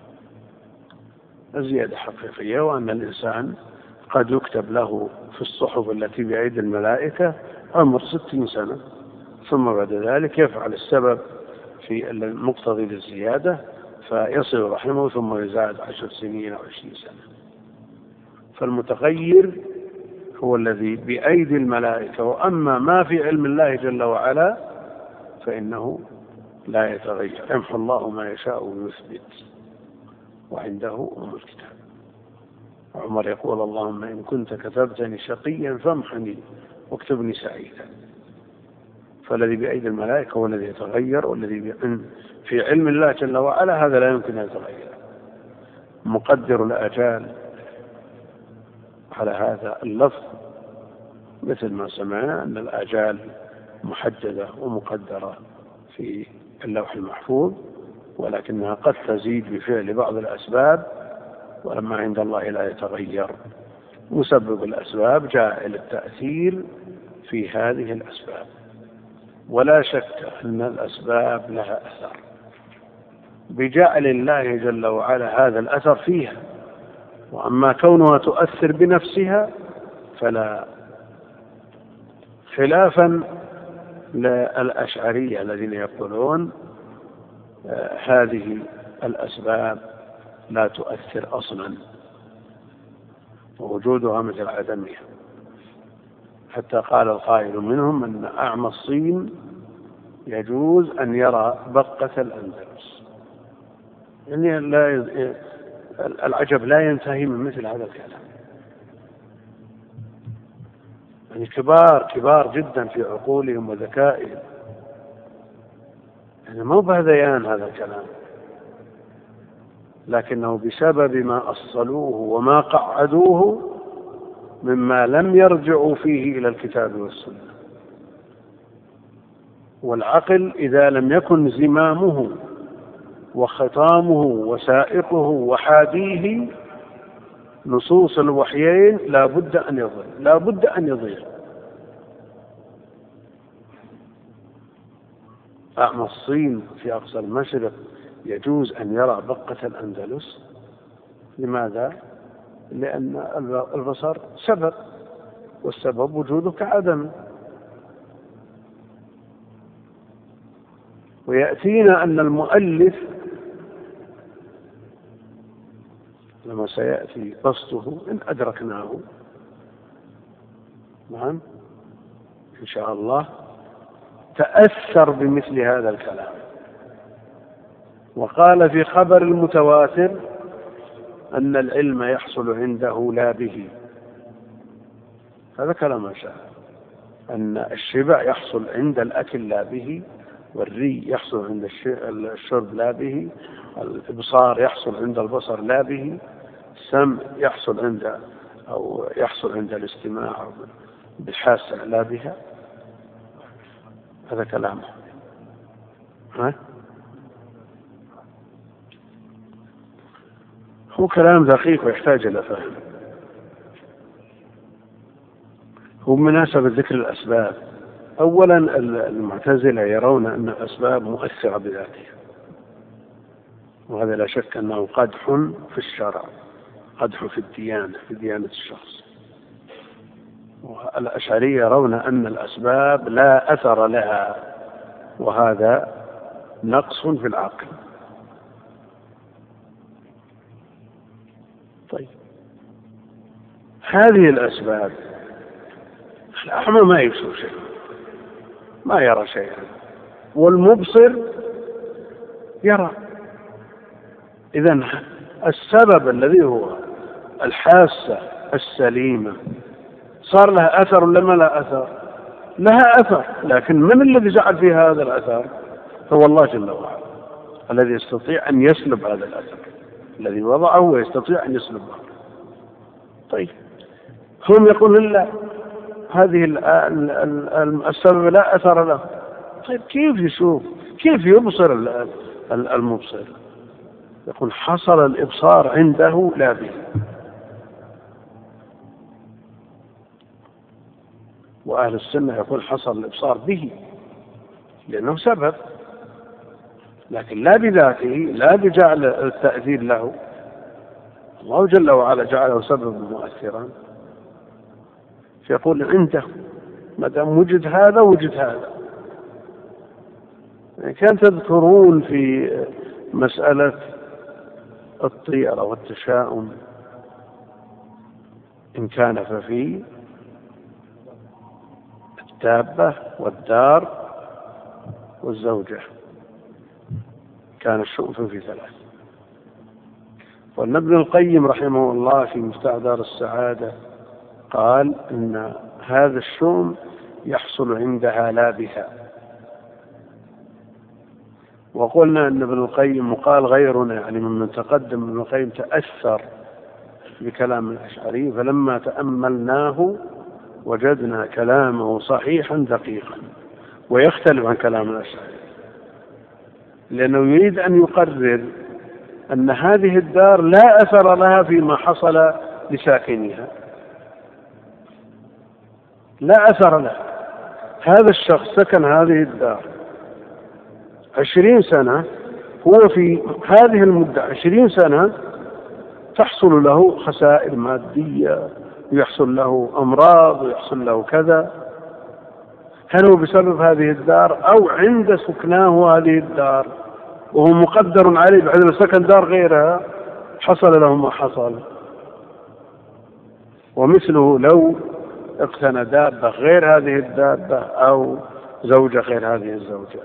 الزيادة حقيقية، وأن الإنسان قد يكتب له في الصحف التي بأيدي الملائكة عمر ستين سنة، ثم بعد ذلك يفعل السبب في المقتضي للزيادة فيصل رحمه ثم يزاد عشر سنين أو عشرين سنة. فالمتغير هو الذي بأيدي الملائكة، وأما ما في علم الله جل وعلا فإنه لا يتغير. يمحو الله ما يشاء ويثبت، وعنده أم الكتاب. عمر يقول اللهم إن كنت كتبتني شقيا فامحني واكتبني سعيدا. فالذي بأيدي الملائكة هو الذي يتغير، والذي في علم الله جل وعلا هذا لا يمكن أن يتغير. مقدر الآجال على هذا اللفظ مثل ما سمعنا أن الآجال محددة ومقدرة في اللوح المحفوظ، ولكنها قد تزيد بفعل بعض الأسباب، ولما عند الله لا يتغير. مسبب الأسباب جاء للتأثير في هذه الأسباب، ولا شك أن الأسباب لها أثر بجعل الله جل وعلا هذا الأثر فيها. وأما كونها تؤثر بنفسها فلا، خلافا للأشعرية الذين يقولون هذه الأسباب لا تؤثر أصلا ووجودها مثل عدمها، حتى قال القائل منهم أن أعمى الصين يجوز أن يرى بقة الأندلس. يعني لا يز... العجب لا ينتهي من مثل هذا الكلام. يعني كبار كبار جدا في عقولهم وذكائهم، يعني مو بهذيان هذا الكلام، لكنه بسبب ما أصلوه وما قعدوه مما لم يرجعوا فيه إلى الكتاب والسنة. والعقل إذا لم يكن زمامه وختامه وسائقه وحاديه نصوص الوحيين لا بد أن يضيع، لا بد أن يضيع. أعمى الصين في أقصى المشرق يجوز أن يرى بقة الأندلس. لماذا؟ لأن البصر سبب، والسبب وجوده كعدم. ويأتينا أن المؤلف لما سيأتي بسطه إن أدركناه، نعم إن شاء الله، تأثر بمثل هذا الكلام. وقال في خبر المتواتر أن العلم يحصل عنده لا به، هذا كلام الشاعر، أن الشبع يحصل عند الأكل لا به، والري يحصل عند الشرب لا به، الإبصار يحصل عند البصر لا به، السمع يحصل عند أو يحصل عند الاستماع بالحاسة لا بها. هذا كلامه. ها؟ هو كلام دقيق ويحتاج إلى فهم. هو مناسبة ذكر الأسباب. أولا المعتزلة يرون أن الأسباب مؤثرة بذاتها، وهذا لا شك أنه قدح في الشرع، قدح في الديانة، في ديانة الشخص. والأشعرية يرون أن الأسباب لا أثر لها، وهذا نقص في العقل. طيب، هذه الأسباب الأعمى ما يبصر شيء، ما يرى شيئا، والمبصر يرى. إذن السبب الذي هو الحاسة السليمة صار لها أثر ولا ما لها أثر؟ لها أثر، لكن من الذي جعل فيها هذا الأثر؟ هو الله جل وعلا الذي يستطيع أن يسلب هذا الأثر، الذي وضعه ويستطيع أن يسلبه. طيب، هم يقولون لا، هذه السبب لا أثر له. طيب، كيف يشوف؟ كيف يبصر المبصر؟ يقول حصل الإبصار عنده لا به. وأهل السنة يقول حصل الإبصار به، لأنه سبب، لكن لا بذاته، لا بجعل التأثير له. الله جل وعلا جعله سببا مؤثرا، فيقول عنده ما دام وجد هذا وجد هذا. يعني كان تذكرون في مسألة الطيرة والتشاؤم، إن كان ففي الدابة والدار والزوجة كان الشؤم في ثلاث. وأن ابن القيم رحمه الله في مفتاح دار السعادة قال إن هذا الشؤم يحصل عندها لا بها. وقلنا أن ابن القيم وقال غيرنا يعني ممن تقدم ابن القيم تأثر بكلام الأشعري، فلما تأملناه وجدنا كلامه صحيحا دقيقا ويختلف عن كلام الأشعري، لأنه يريد أن يقرر أن هذه الدار لا أثر لها فيما حصل لساكنها، لا أثر لها. هذا الشخص سكن هذه الدار عشرين سنة، هو في هذه المدة عشرين سنة تحصل له خسائر مادية، ويحصل له أمراض، ويحصل له كذا. هل هو بسبب هذه الدار أو عند سكناه هذه الدار وهو مقدر عليه بحيث لو سكن دار غيرها حصل له ما حصل؟ ومثله لو اقتنى دابة غير هذه الدابة أو زوجة غير هذه الزوجة،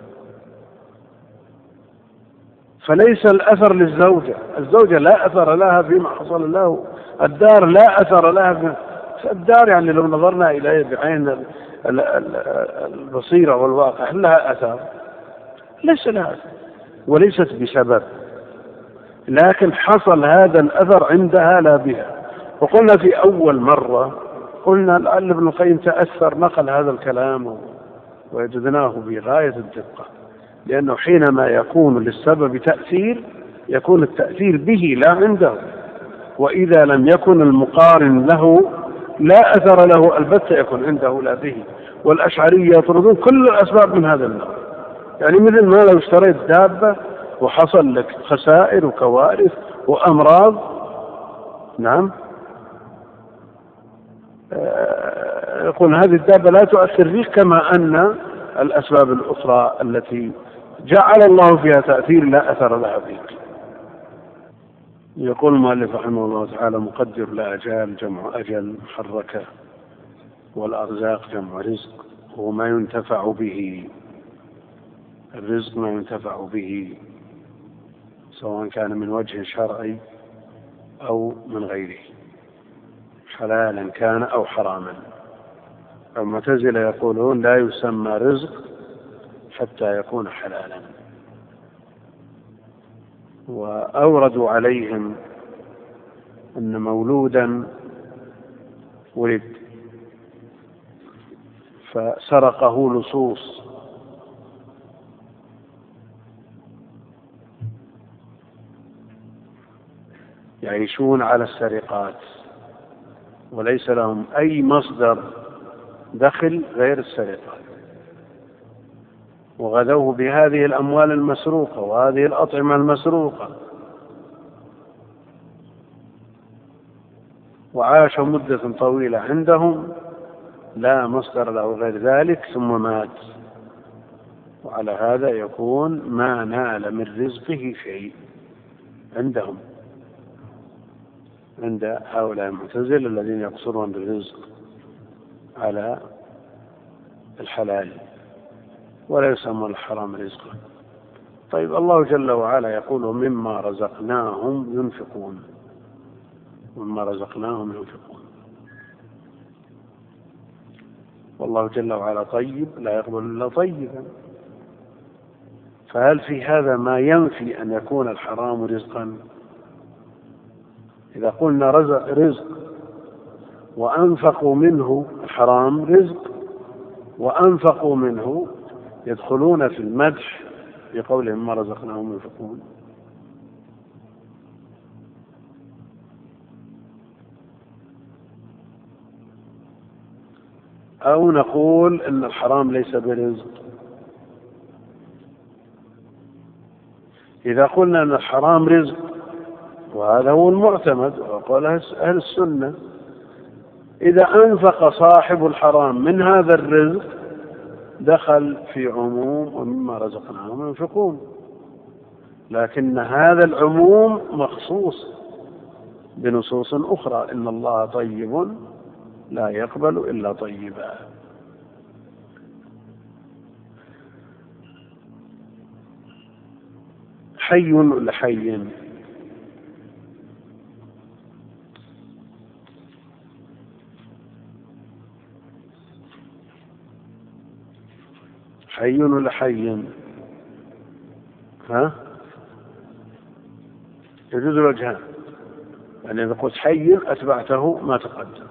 فليس الأثر للزوجة، الزوجة لا أثر لها فيما حصل له، الدار لا أثر لها في الدار. يعني لو نظرنا إليه بعين البصيرة والواقع هل لها أثر؟ ليس لها أثر، وليست بسبب، لكن حصل هذا الأثر عندها لا بها. وقلنا في أول مرة قلنا لعل ابن القيم تأثر نقل هذا الكلام ووجدناه بغاية الدقة، لأنه حينما يكون للسبب تأثير يكون التأثير به لا عنده، وإذا لم يكن المقارن له لا أثر له البتة يكون عنده لا به. والأشعرية يطردون كل الأسباب من هذا النوع. يعني مثل ما لو اشتريت دابة وحصل لك خسائر وكوارث وأمراض، نعم، يقول هذه الدابة لا تؤثر فيك، كما أن الأسباب الأخرى التي جعل الله فيها تأثير لا أثر لها فيك. يقول المؤلف رحمه الله تعالى مقدر الآجال جمع أجل محركة، والأرزاق جمع رزق، هو ما ينتفع به الرزق ما ينتفع به، سواء كان من وجه شرعي أو من غيره، حلالا كان أو حراما. المعتزلة يقولون لا يسمى رزق حتى يكون حلالا، وأوردوا عليهم أن مولودا ولد فسرقه لصوص يعيشون على السرقات وليس لهم أي مصدر دخل غير السرقات، وغدوه بهذه الأموال المسروقة وهذه الأطعمة المسروقة، وعاشوا مدة طويلة عندهم لا مصدر له غير ذلك ثم مات، وعلى هذا يكون ما نال من رزقه شيء عندهم، عند هؤلاء المعتزلة الذين يقصرون بالرزق على الحلال ولا يسمى الحرام رزقا. طيب الله جل وعلا يقول مما رزقناهم ينفقون، مما رزقناهم ينفقون، والله جل وعلا طيب لا يقبل إلا طيبا، فهل في هذا ما ينفي أن يكون الحرام رزقا؟ إذا قلنا رزق, رزق وأنفقوا منه الحرام رزق وأنفقوا منه يدخلون في المدح بقولهم ما رزقناهم ينفقون. أو نقول إن الحرام ليس برزق. إذا قلنا أن الحرام رزق وهذا هو المعتمد وقال أهل السنة، إذا أنفق صاحب الحرام من هذا الرزق دخل في عموم ومما رزقناهم ينفقون، لكن هذا العموم مخصوص بنصوص أخرى إن الله طيب لا يقبل إلا طيبا. حي لحي، حي لحي، ها يجوز الوجهان، يعني إذا قلت حي أتبعته ما تقدم،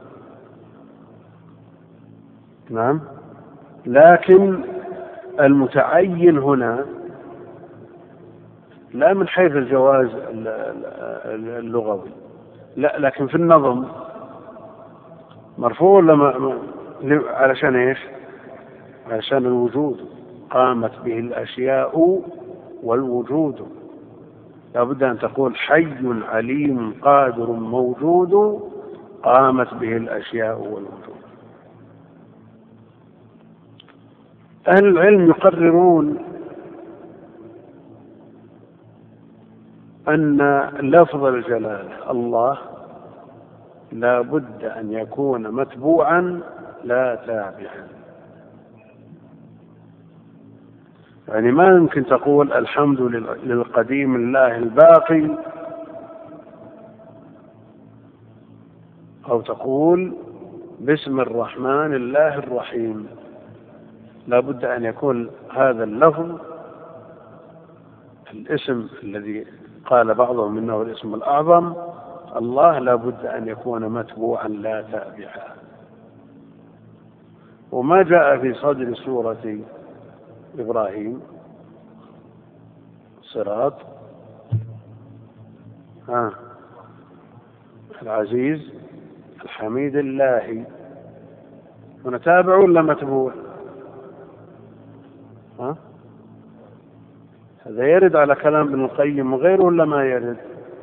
نعم، لكن المتعين هنا لا من حيث الجواز اللغوي، لا، لكن في النظم مرفوع لما علشان ايش؟ علشان الوجود، قامت به الأشياء والوجود، لابد أن تقول حي عليم قادر موجود قامت به الأشياء والوجود. أهل العلم يقررون أن لفظ الجلالة الله لا بد أن يكون متبوعا لا تابعا، يعني ما يمكن تقول الحمد للقديم الله الباقي أو تقول بسم الرحمن الله الرحيم، لا بد أن يكون هذا اللفظ الاسم الذي قال بعضهم إنه الاسم الأعظم الله لا بد أن يكون متبوعا لا تابعا. وما جاء في صدر سورة إبراهيم صراط ها العزيز الحميد الله، هنا تابع ولا متبوع؟ ها هذا يرد على كلام ابن القيم وغيره ولا ما يرد؟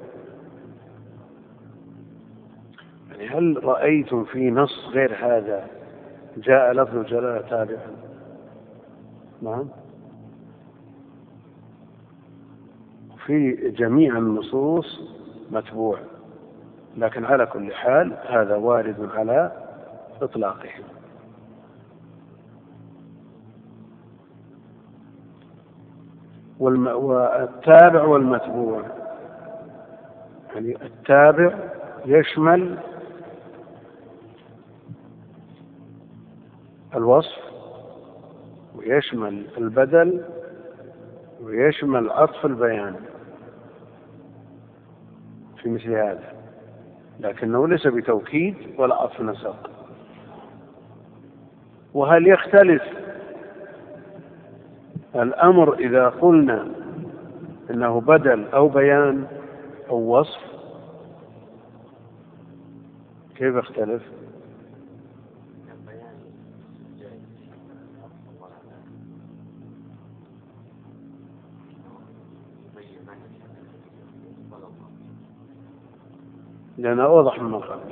يعني هل رأيتم في نص غير هذا جاء لفظ الجلالة تابعا؟ نعم، في جميع النصوص متبوع، لكن على كل حال هذا وارد على إطلاقه. والتابع والمتبوع. يعني التابع يشمل الوصف ويشمل البدل ويشمل عطف البيان في مثل هذا، لكنه ليس بتوكيد ولا عطف نسق. وهل يختلف الأمر إذا قلنا إنه بدل أو بيان أو وصف؟ كيف يختلف؟ لأنه أوضح مما قبله،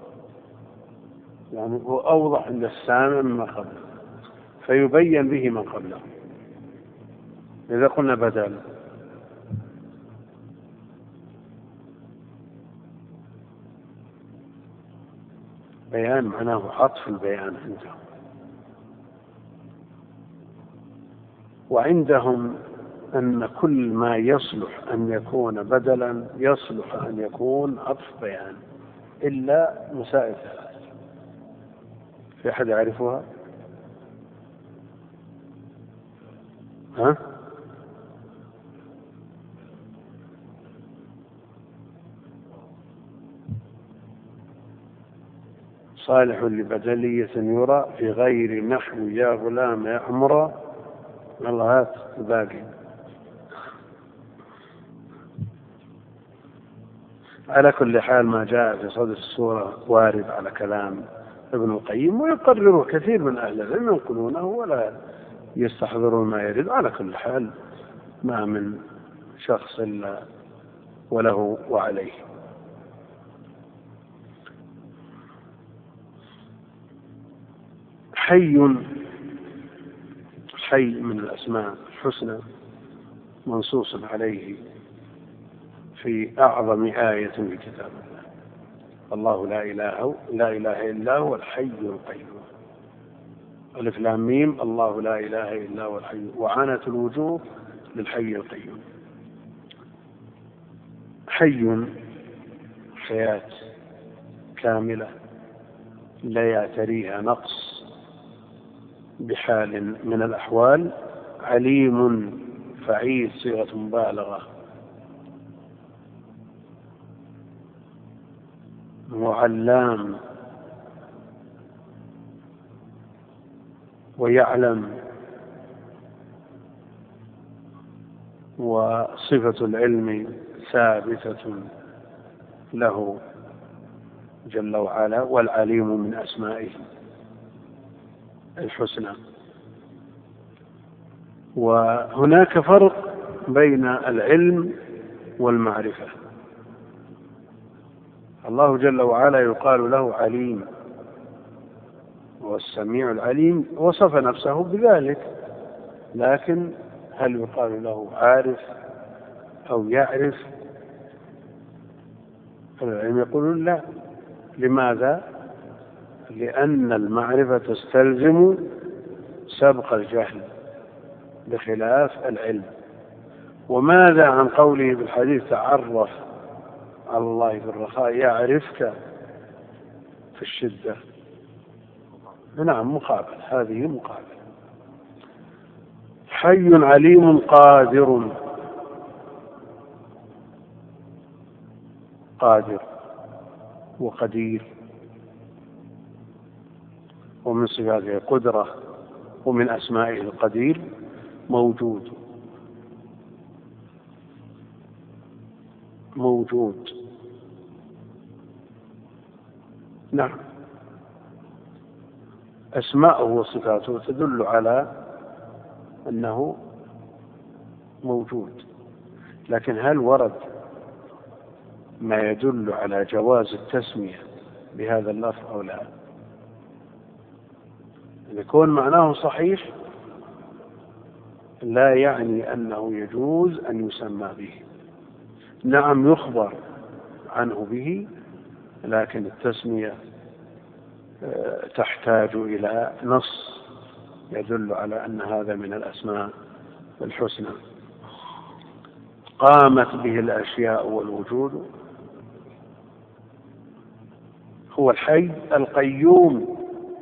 يعني هو أوضح عند السامع مما قبله فيبين به ما قبله. إذا قلنا بدل بيان معناه عطف البيان عندهم، وعندهم أن كل ما يصلح أن يكون بدلا يصلح أن يكون عطف بيان إلا مسائل ثلاث. في أحد يعرفها؟ ها؟ صالح لبدلية يرى في غير نحو يا غلام يا عمرا. الله هات الباقي. على كل حال ما جاء في صدر السورة وارد على كلام ابن القيم، ويقرره كثير من أهل العلم ينقلونه ولا يستحضرون ما يريد. على كل حال ما من شخص إلا وله وعليه. حي، حي من الأسماء الحسنى منصوص عليه في أعظم آية في كتاب الله. الله لا إله لا إله إلا هو الحي القيوم. ألف لام ميم، الله لا إله إلا هو الحي، وعنت الوجوه للحي القيوم. حي حياة كاملة لا يعتريها نقص بحال من الأحوال. عليم فعيل صيغة مبالغة. وعلام ويعلم، وصفة العلم ثابتة له جل وعلا، والعليم من أسمائه الحسنى. وهناك فرق بين العلم والمعرفة. الله جل وعلا يقال له عليم، والسميع العليم وصف نفسه بذلك، لكن هل يقال له عارف أو يعرف؟ العلم يقولون لا. لماذا؟ لأن المعرفة تستلزم سبق الجهل بخلاف العلم. وماذا عن قوله بالحديث تعرف على الله في الرخاء يعرفك في الشدة؟ نعم، مقابل، هذه مقابل. حي عليم قادر، قادر وقدير، ومن صفاته قدرة، ومن أسمائه القدير موجود موجود نعم. أسماءه وصفاته تدل على أنه موجود، لكن هل ورد ما يدل على جواز التسمية بهذا اللفظ أو لا؟ يكون معناه صحيح لا يعني أنه يجوز أن يسمى به. نعم، يخبر عنه به، لكن التسمية تحتاج إلى نص يدل على أن هذا من الأسماء الحسنى. قامت به الأشياء والوجود هو الحي القيوم،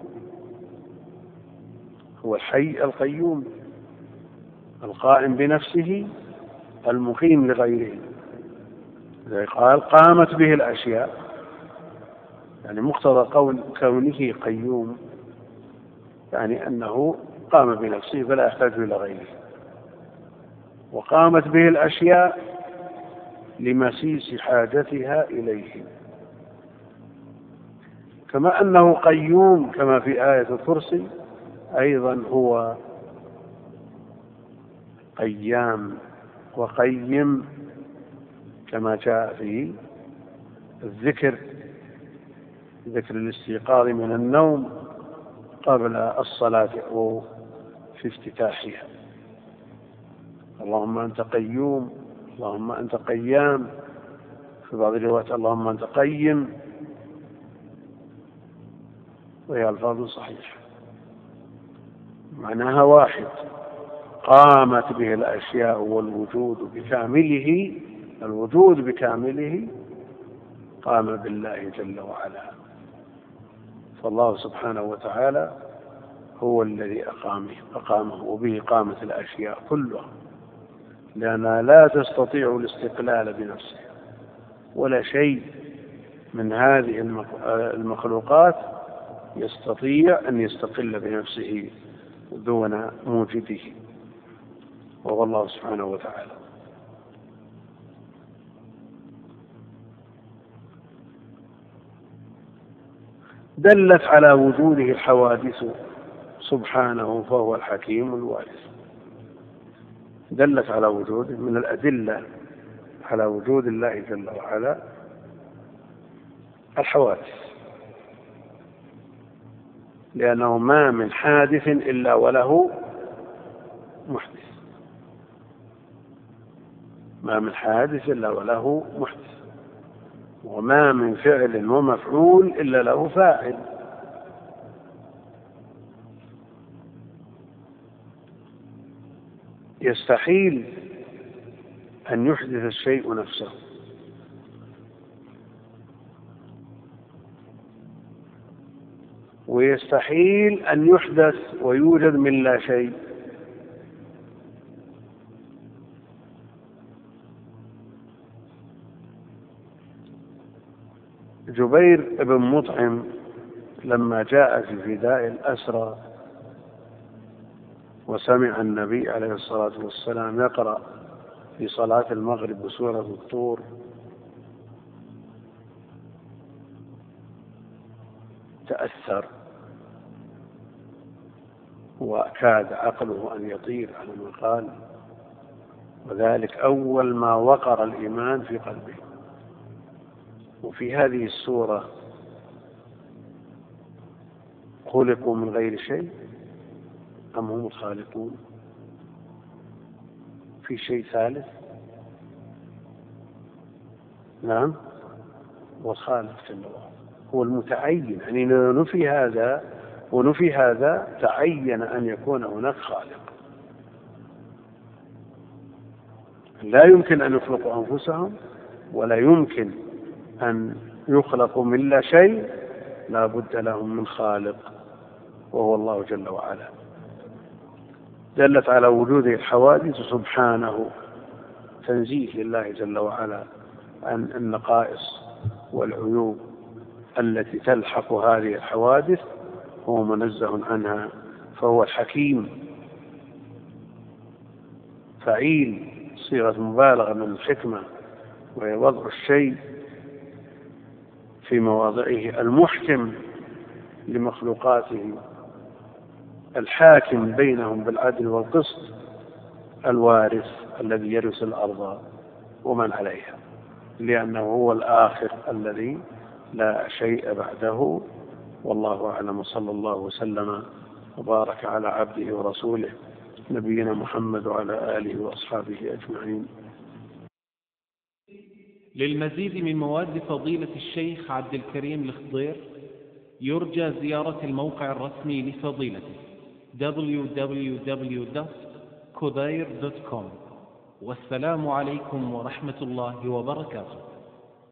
هو الحي القيوم القائم بنفسه المقيم لغيره. قال قامت به الأشياء، يعني مقتضى قول كونه قيوم يعني أنه قام بنفسه فلا يحتاج إلى غيره، وقامت به الأشياء لمسيس حاجتها إليه، كما أنه قيوم كما في آية الكرسي أيضا هو قيام وقيم كما جاء في الذكر، ذكر الاستيقاظ من النوم قبل الصلاة أو في افتتاحها. اللهم أنت قيوم، اللهم أنت قيام، في بعض الروايات اللهم أنت قيم، وهي ألفاظ صحيحة معناها واحد. قامت به الأشياء والوجود بكامله، الوجود بكامله قام بالله جل وعلا. فالله سبحانه وتعالى هو الذي أقامه, أقامه وبه قامت الأشياء كلها، لأنها لا تستطيع الاستقلال بنفسها، ولا شيء من هذه المخلوقات يستطيع أن يستقل بنفسه دون موجده، وهو الله سبحانه وتعالى. دلت على وجوده الحوادث سبحانه فهو الحكيم الوارث. دلت على وجوده من الأدلة على وجود الله جل وعلا الحوادث، لأنه ما من حادث إلا وله محدث، ما من حادث إلا وله محدث، وما من فعل ومفعول إلا له فاعل. يستحيل أن يحدث الشيء نفسه، ويستحيل أن يحدث ويوجد من لا شيء. جبير بن مطعم لما جاء في فداء الأسرى وسمع النبي عليه الصلاة والسلام يقرأ في صلاة المغرب بسورة الطور تأثر وكاد عقله أن يطير على ما قال، وذلك أول ما وقر الإيمان في قلبه. وفي هذه السورة خلقوا من غير شيء أم هم الخالقون؟ في شيء ثالث؟ نعم، والخالق جل وعلا هو المتعين، يعني نفي هذا ونفي هذا تعين أن يكون هناك خالق. لا يمكن أن يخلقوا أنفسهم، ولا يمكن أن يخلقوا من لا شيء، لا بد لهم من خالق وهو الله جل وعلا. دلت على وجوده الحوادث سبحانه، تنزيه لله جل وعلا عن النقائص والعيوب التي تلحق هذه الحوادث، هو منزه عنها، فهو الحكيم فعيل، صيغة مبالغة من الحكمة، وهي وضع الشيء في مواضعه، المحكم لمخلوقاته، الحاكم بينهم بالعدل والقسط، الوارث الذي يرث الأرض ومن عليها، لأنه هو الآخر الذي لا شيء بعده. والله أعلم، صلى الله وسلم وبارك على عبده ورسوله نبينا محمد وعلى آله وأصحابه أجمعين.
للمزيد من مواد فضيلة الشيخ عبد الكريم الخضير يرجى زيارة الموقع الرسمي لفضيلته دبليو دبليو دبليو دوت كودير دوت كوم. والسلام عليكم ورحمة الله وبركاته.